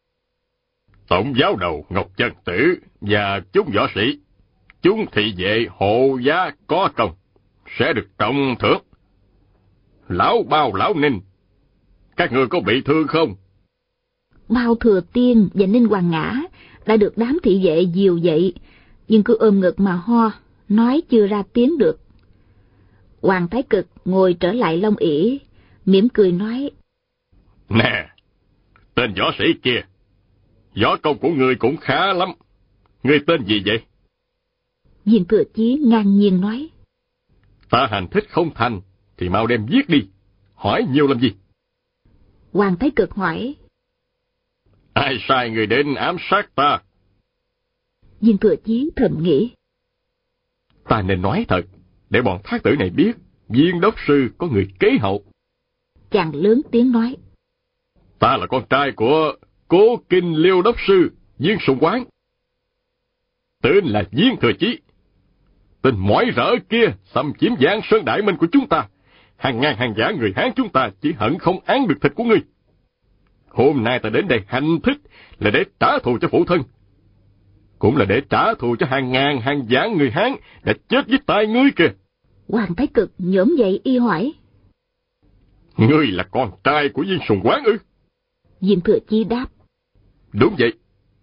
Tổng giáo đầu Ngọc Chân Tử và chúng võ sĩ, chúng thị vệ hộ giá có công, sẽ được trọng thưởng. Lão Bao, Lão Ninh, các người có bị thương không? Bao Thừa Tiên và Ninh Hoàng Ngã đã được đám thị vệ dìu dậy, nhưng cứ ôm ngực mà ho, nói chưa ra tiếng được. Hoàng Thái Cực ngồi trở lại long ỷ, mỉm cười nói: Nè, tên võ sĩ kia, võ công của ngươi cũng khá lắm. Ngươi tên gì vậy? Viên Thừa Chí ngang nhiên nói: Ta hành thích không thành thì mau đem giết đi, hỏi nhiều làm gì? Hoàng Thái Cực hỏi: Ai sai người đến ám sát ta? Viên Thừa Chí thầm nghĩ: Ta nên nói thật, để bọn thác tử này biết Viên đốc sư có người kế hậu. Chàng lớn tiếng nói: Ta là con trai của Cố Kinh Liêu đốc sư Viên Sùng Quán, tên là Viên Thừa Chí. Tên mỏi rỡ kia xâm chiếm Giang Sơn Đại Minh của chúng ta, hàng ngàn hàng giả người Hán chúng ta chỉ hận không ăn được thịt của ngươi. Hôm nay ta đến đây hành thích là để trả thù cho phụ thân, cũng là để trả thù cho hàng ngàn hàng giả người Hán đã chết với tay ngươi kìa. Hoàng Thái Cực nhổm dậy y hỏi: Ngươi là con trai của Viên Sùng Quán ư? Viên Thừa Chí đáp: Đúng vậy.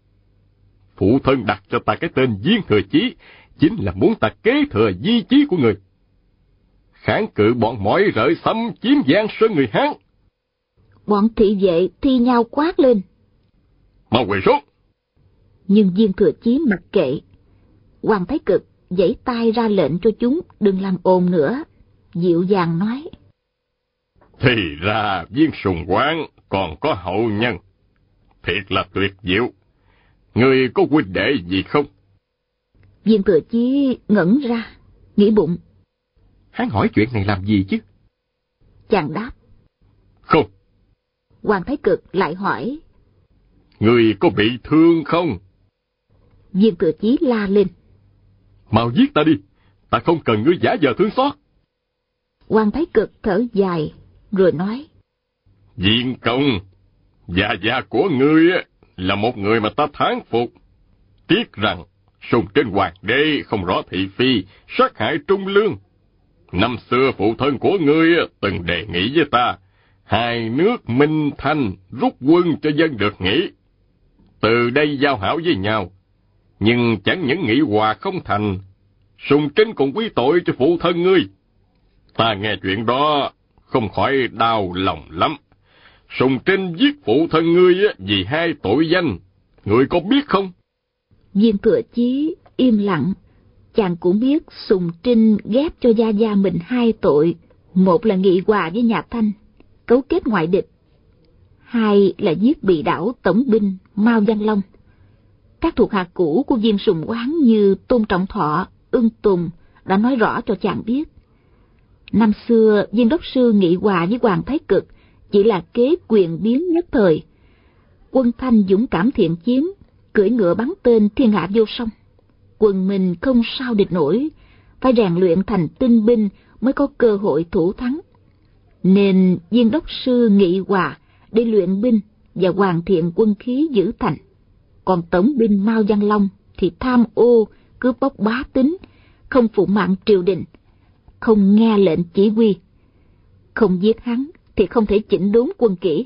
Phụ thân đặt cho ta cái tên Viên Thừa Chí chính là muốn ta kế thừa di chí của người, kháng cự bọn mỏi rợ xâm chiếm Giang Sơn người Hán. Bọn thị vệ thi nhau quát lên: Mau quỳ xuống! Nhưng Viên Thừa Chí mặc kệ. Hoàng Thái Cực giãy tay ra lệnh cho chúng đừng làm ồn nữa, dịu dàng nói: Thì ra Viên Sùng Quán còn có hậu nhân, thiệt là tuyệt diệu. Ngươi có huynh đệ gì không? Viên Thừa Chí ngẩn ra, nghĩ bụng: Hắn hỏi chuyện này làm gì chứ? Chàng đáp: Không. Hoàng Thái Cực lại hỏi: Ngươi có bị thương không? Viên Thừa Chí la lên: Mau giết ta đi, ta không cần ngươi giả vờ thương xót. Hoàng Thái Cực thở dài rồi nói: Viên công, gia gia của ngươi là một người mà ta thán phục. Tiếc rằng sùng trên hoàng đế không rõ thị phi, sát hại trung lương. Năm xưa phụ thân của ngươi từng đề nghị với ta, hai nước minh thanh rút quân cho dân được nghỉ, từ đây giao hảo với nhau. Nhưng chẳng những nghị hòa không thành, Sùng Trinh còn quy tội cho phụ thân ngươi. Ta nghe chuyện đó không khỏi đau lòng lắm. Sùng Trinh giết phụ thân ngươi vì hai tội danh, ngươi có biết không? Viên Thừa Chí im lặng. Chàng cũng biết Sùng Trinh ghép cho gia gia mình hai tội. Một là nghị hòa với nhà Thanh, cấu kết ngoại địch. Hai là giết bị đảo tổng binh Mao Văn Long. Các thuộc hạ cũ của Viên Sùng Quán như Tôn Trọng Thọ, Ưng Tùng đã nói rõ cho chàng biết. Năm xưa, Viên đốc sư nghị hòa với Hoàng Thái Cực chỉ là kế quyền biến nhất thời. Quân Thanh dũng cảm thiện chiến, cưỡi ngựa bắn tên thiên hạ vô song. Quân mình không sao địch nổi, phải rèn luyện thành tinh binh mới có cơ hội thủ thắng. Nên Viên đốc sư nghị hòa để luyện binh và hoàn thiện quân khí giữ thành. Còn tổng binh Mao Văn Long thì tham ô, cướp bóc bá tính, không phụng mạng triều đình, không nghe lệnh chỉ huy. Không giết hắn thì không thể chỉnh đốn quân kỷ.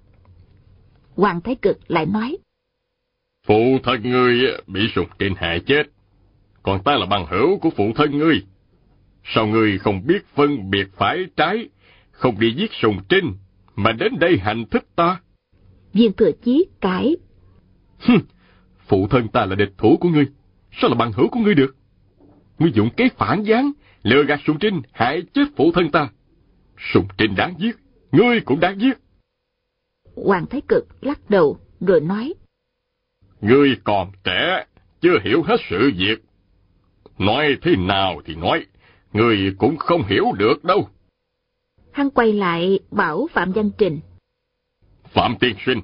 Hoàng Thái Cực lại nói: Phụ thân ngươi bị Sùng Trinh hại chết, còn ta là bằng hữu của phụ thân ngươi. Sao ngươi không biết phân biệt phải trái, không đi giết Sùng Trinh, mà đến đây hành thích ta? Viên Thừa Chí cãi: Phụ thân ta là địch thủ của ngươi, sao là bằng hữu của ngươi được? Ngươi dụng kế phản gián, lừa gạt Sùng Trinh, hại chết phụ thân ta. Sùng Trinh đáng giết, ngươi cũng đáng giết. Hoàng Thái Cực lắc đầu rồi nói: Ngươi còn trẻ, chưa hiểu hết sự việc. Nói thế nào thì nói, ngươi cũng không hiểu được đâu. Hắn quay lại bảo Phạm Văn Trình: Phạm tiên sinh,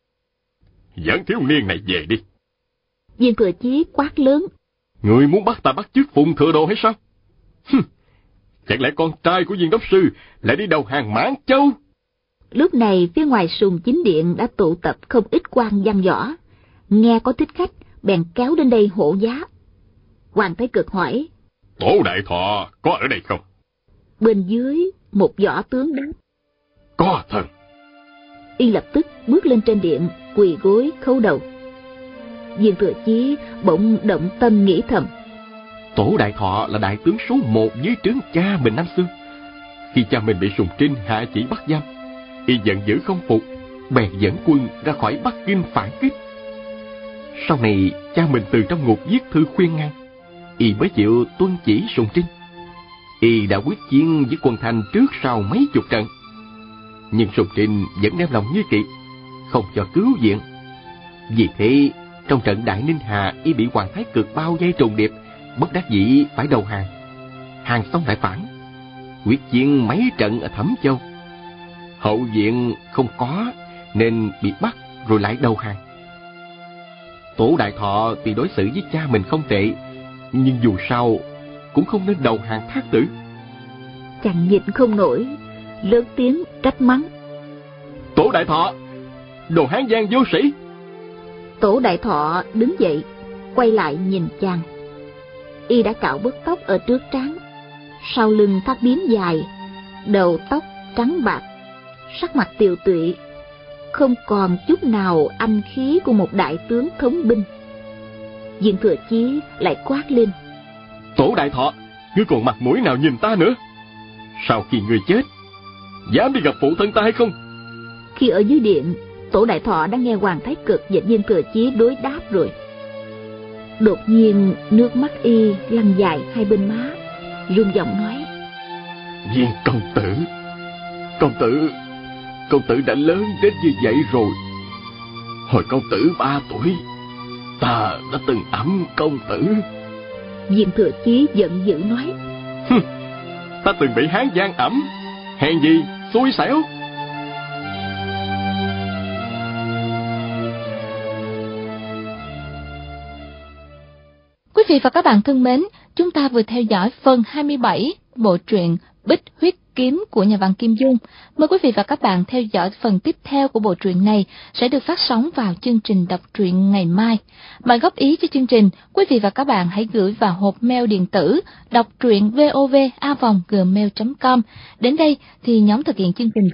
dẫn thiếu niên này về đi. Viên Thừa Chí quát lớn: Ngươi muốn bắt ta bắt chước Phùng Thừa Đồ hay sao? Hừm, chẳng lẽ con trai của Viên đốc sư lại đi đầu hàng Mãn Châu? Lúc này phía ngoài Sùng Chính Điện đã tụ tập không ít quan văn võ, nghe có thích khách bèn kéo đến đây hộ giá. Hoàng Thái Cực hỏi: Tổ đại thọ có ở đây không? Bên dưới một võ tướng đáp: Có thần. Y lập tức bước lên trên điện, quỳ gối khấu đầu. Viên Thừa Chí bỗng động tâm nghĩ thầm: Tổ đại thọ là đại tướng số một dưới trướng cha mình năm xưa. Khi cha mình bị Sùng Trinh hạ chỉ bắt giam, y giận dữ không phục, bèn dẫn quân ra khỏi Bắc Kinh phản kích. Sau này cha mình từ trong ngục viết thư khuyên ngăn, y mới chịu tuân chỉ Sùng Trinh. Y đã quyết chiến với quân Thanh trước sau mấy chục trận, nhưng Sùng Trinh vẫn đem lòng như kỵ, không cho cứu viện. Vì thế trong trận Đại Ninh Hà, y bị Hoàng Thái Cực bao vây trùng điệp, bất đắc dĩ phải đầu hàng. Hàng xong lại phản, quyết chiến mấy trận ở Thẩm Châu. Hậu viện không có nên bị bắt rồi lại đầu hàng. Tổ đại thọ tuy đối xử với cha mình không tệ, nhưng dù sao cũng không nên đầu hàng thác tử. Chàng nhịn không nổi, lớn tiếng trách mắng: Tổ đại thọ, đồ Hán Giang vô sĩ! Tổ đại thọ đứng dậy, quay lại nhìn chàng. Y đã cạo bớt tóc ở trước trán, sau lưng thắt bím dài, đầu tóc trắng bạc, sắc mặt tiều tụy, không còn chút nào anh khí của một đại tướng thống binh. Viên Thừa Chí lại quát lên: Tổ đại thọ, ngươi còn mặt mũi nào nhìn ta nữa? Sau khi ngươi chết, dám đi gặp phụ thân ta hay không? Khi ở dưới điện, Tổ đại thọ đã nghe Hoàng Thái Cực và Viên Thừa Chí đối đáp rồi. Đột nhiên nước mắt y lăn dài hai bên má, run giọng nói: Viên công tử, công tử, công tử đã lớn đến như vậy rồi. Hồi công tử ba tuổi, ta đã từng ẵm công tử. Viên Thừa Chí giận dữ nói: Ta từng bị Hán Giang ẵm, hèn gì xui xẻo. Quý vị và các bạn thân mến, chúng ta vừa theo dõi phần hai mươi bảy bộ truyện Bích Huyết Kiếm của nhà văn Kim Dung. Mời quý vị và các bạn theo dõi phần tiếp theo của bộ truyện này sẽ được phát sóng vào chương trình đọc truyện ngày mai. Mọi góp ý cho chương trình, quý vị và các bạn hãy gửi vào hộp mail điện tử đọc truyện vov a vòng gmail chấm com. Đến đây thì nhóm thực hiện chương trình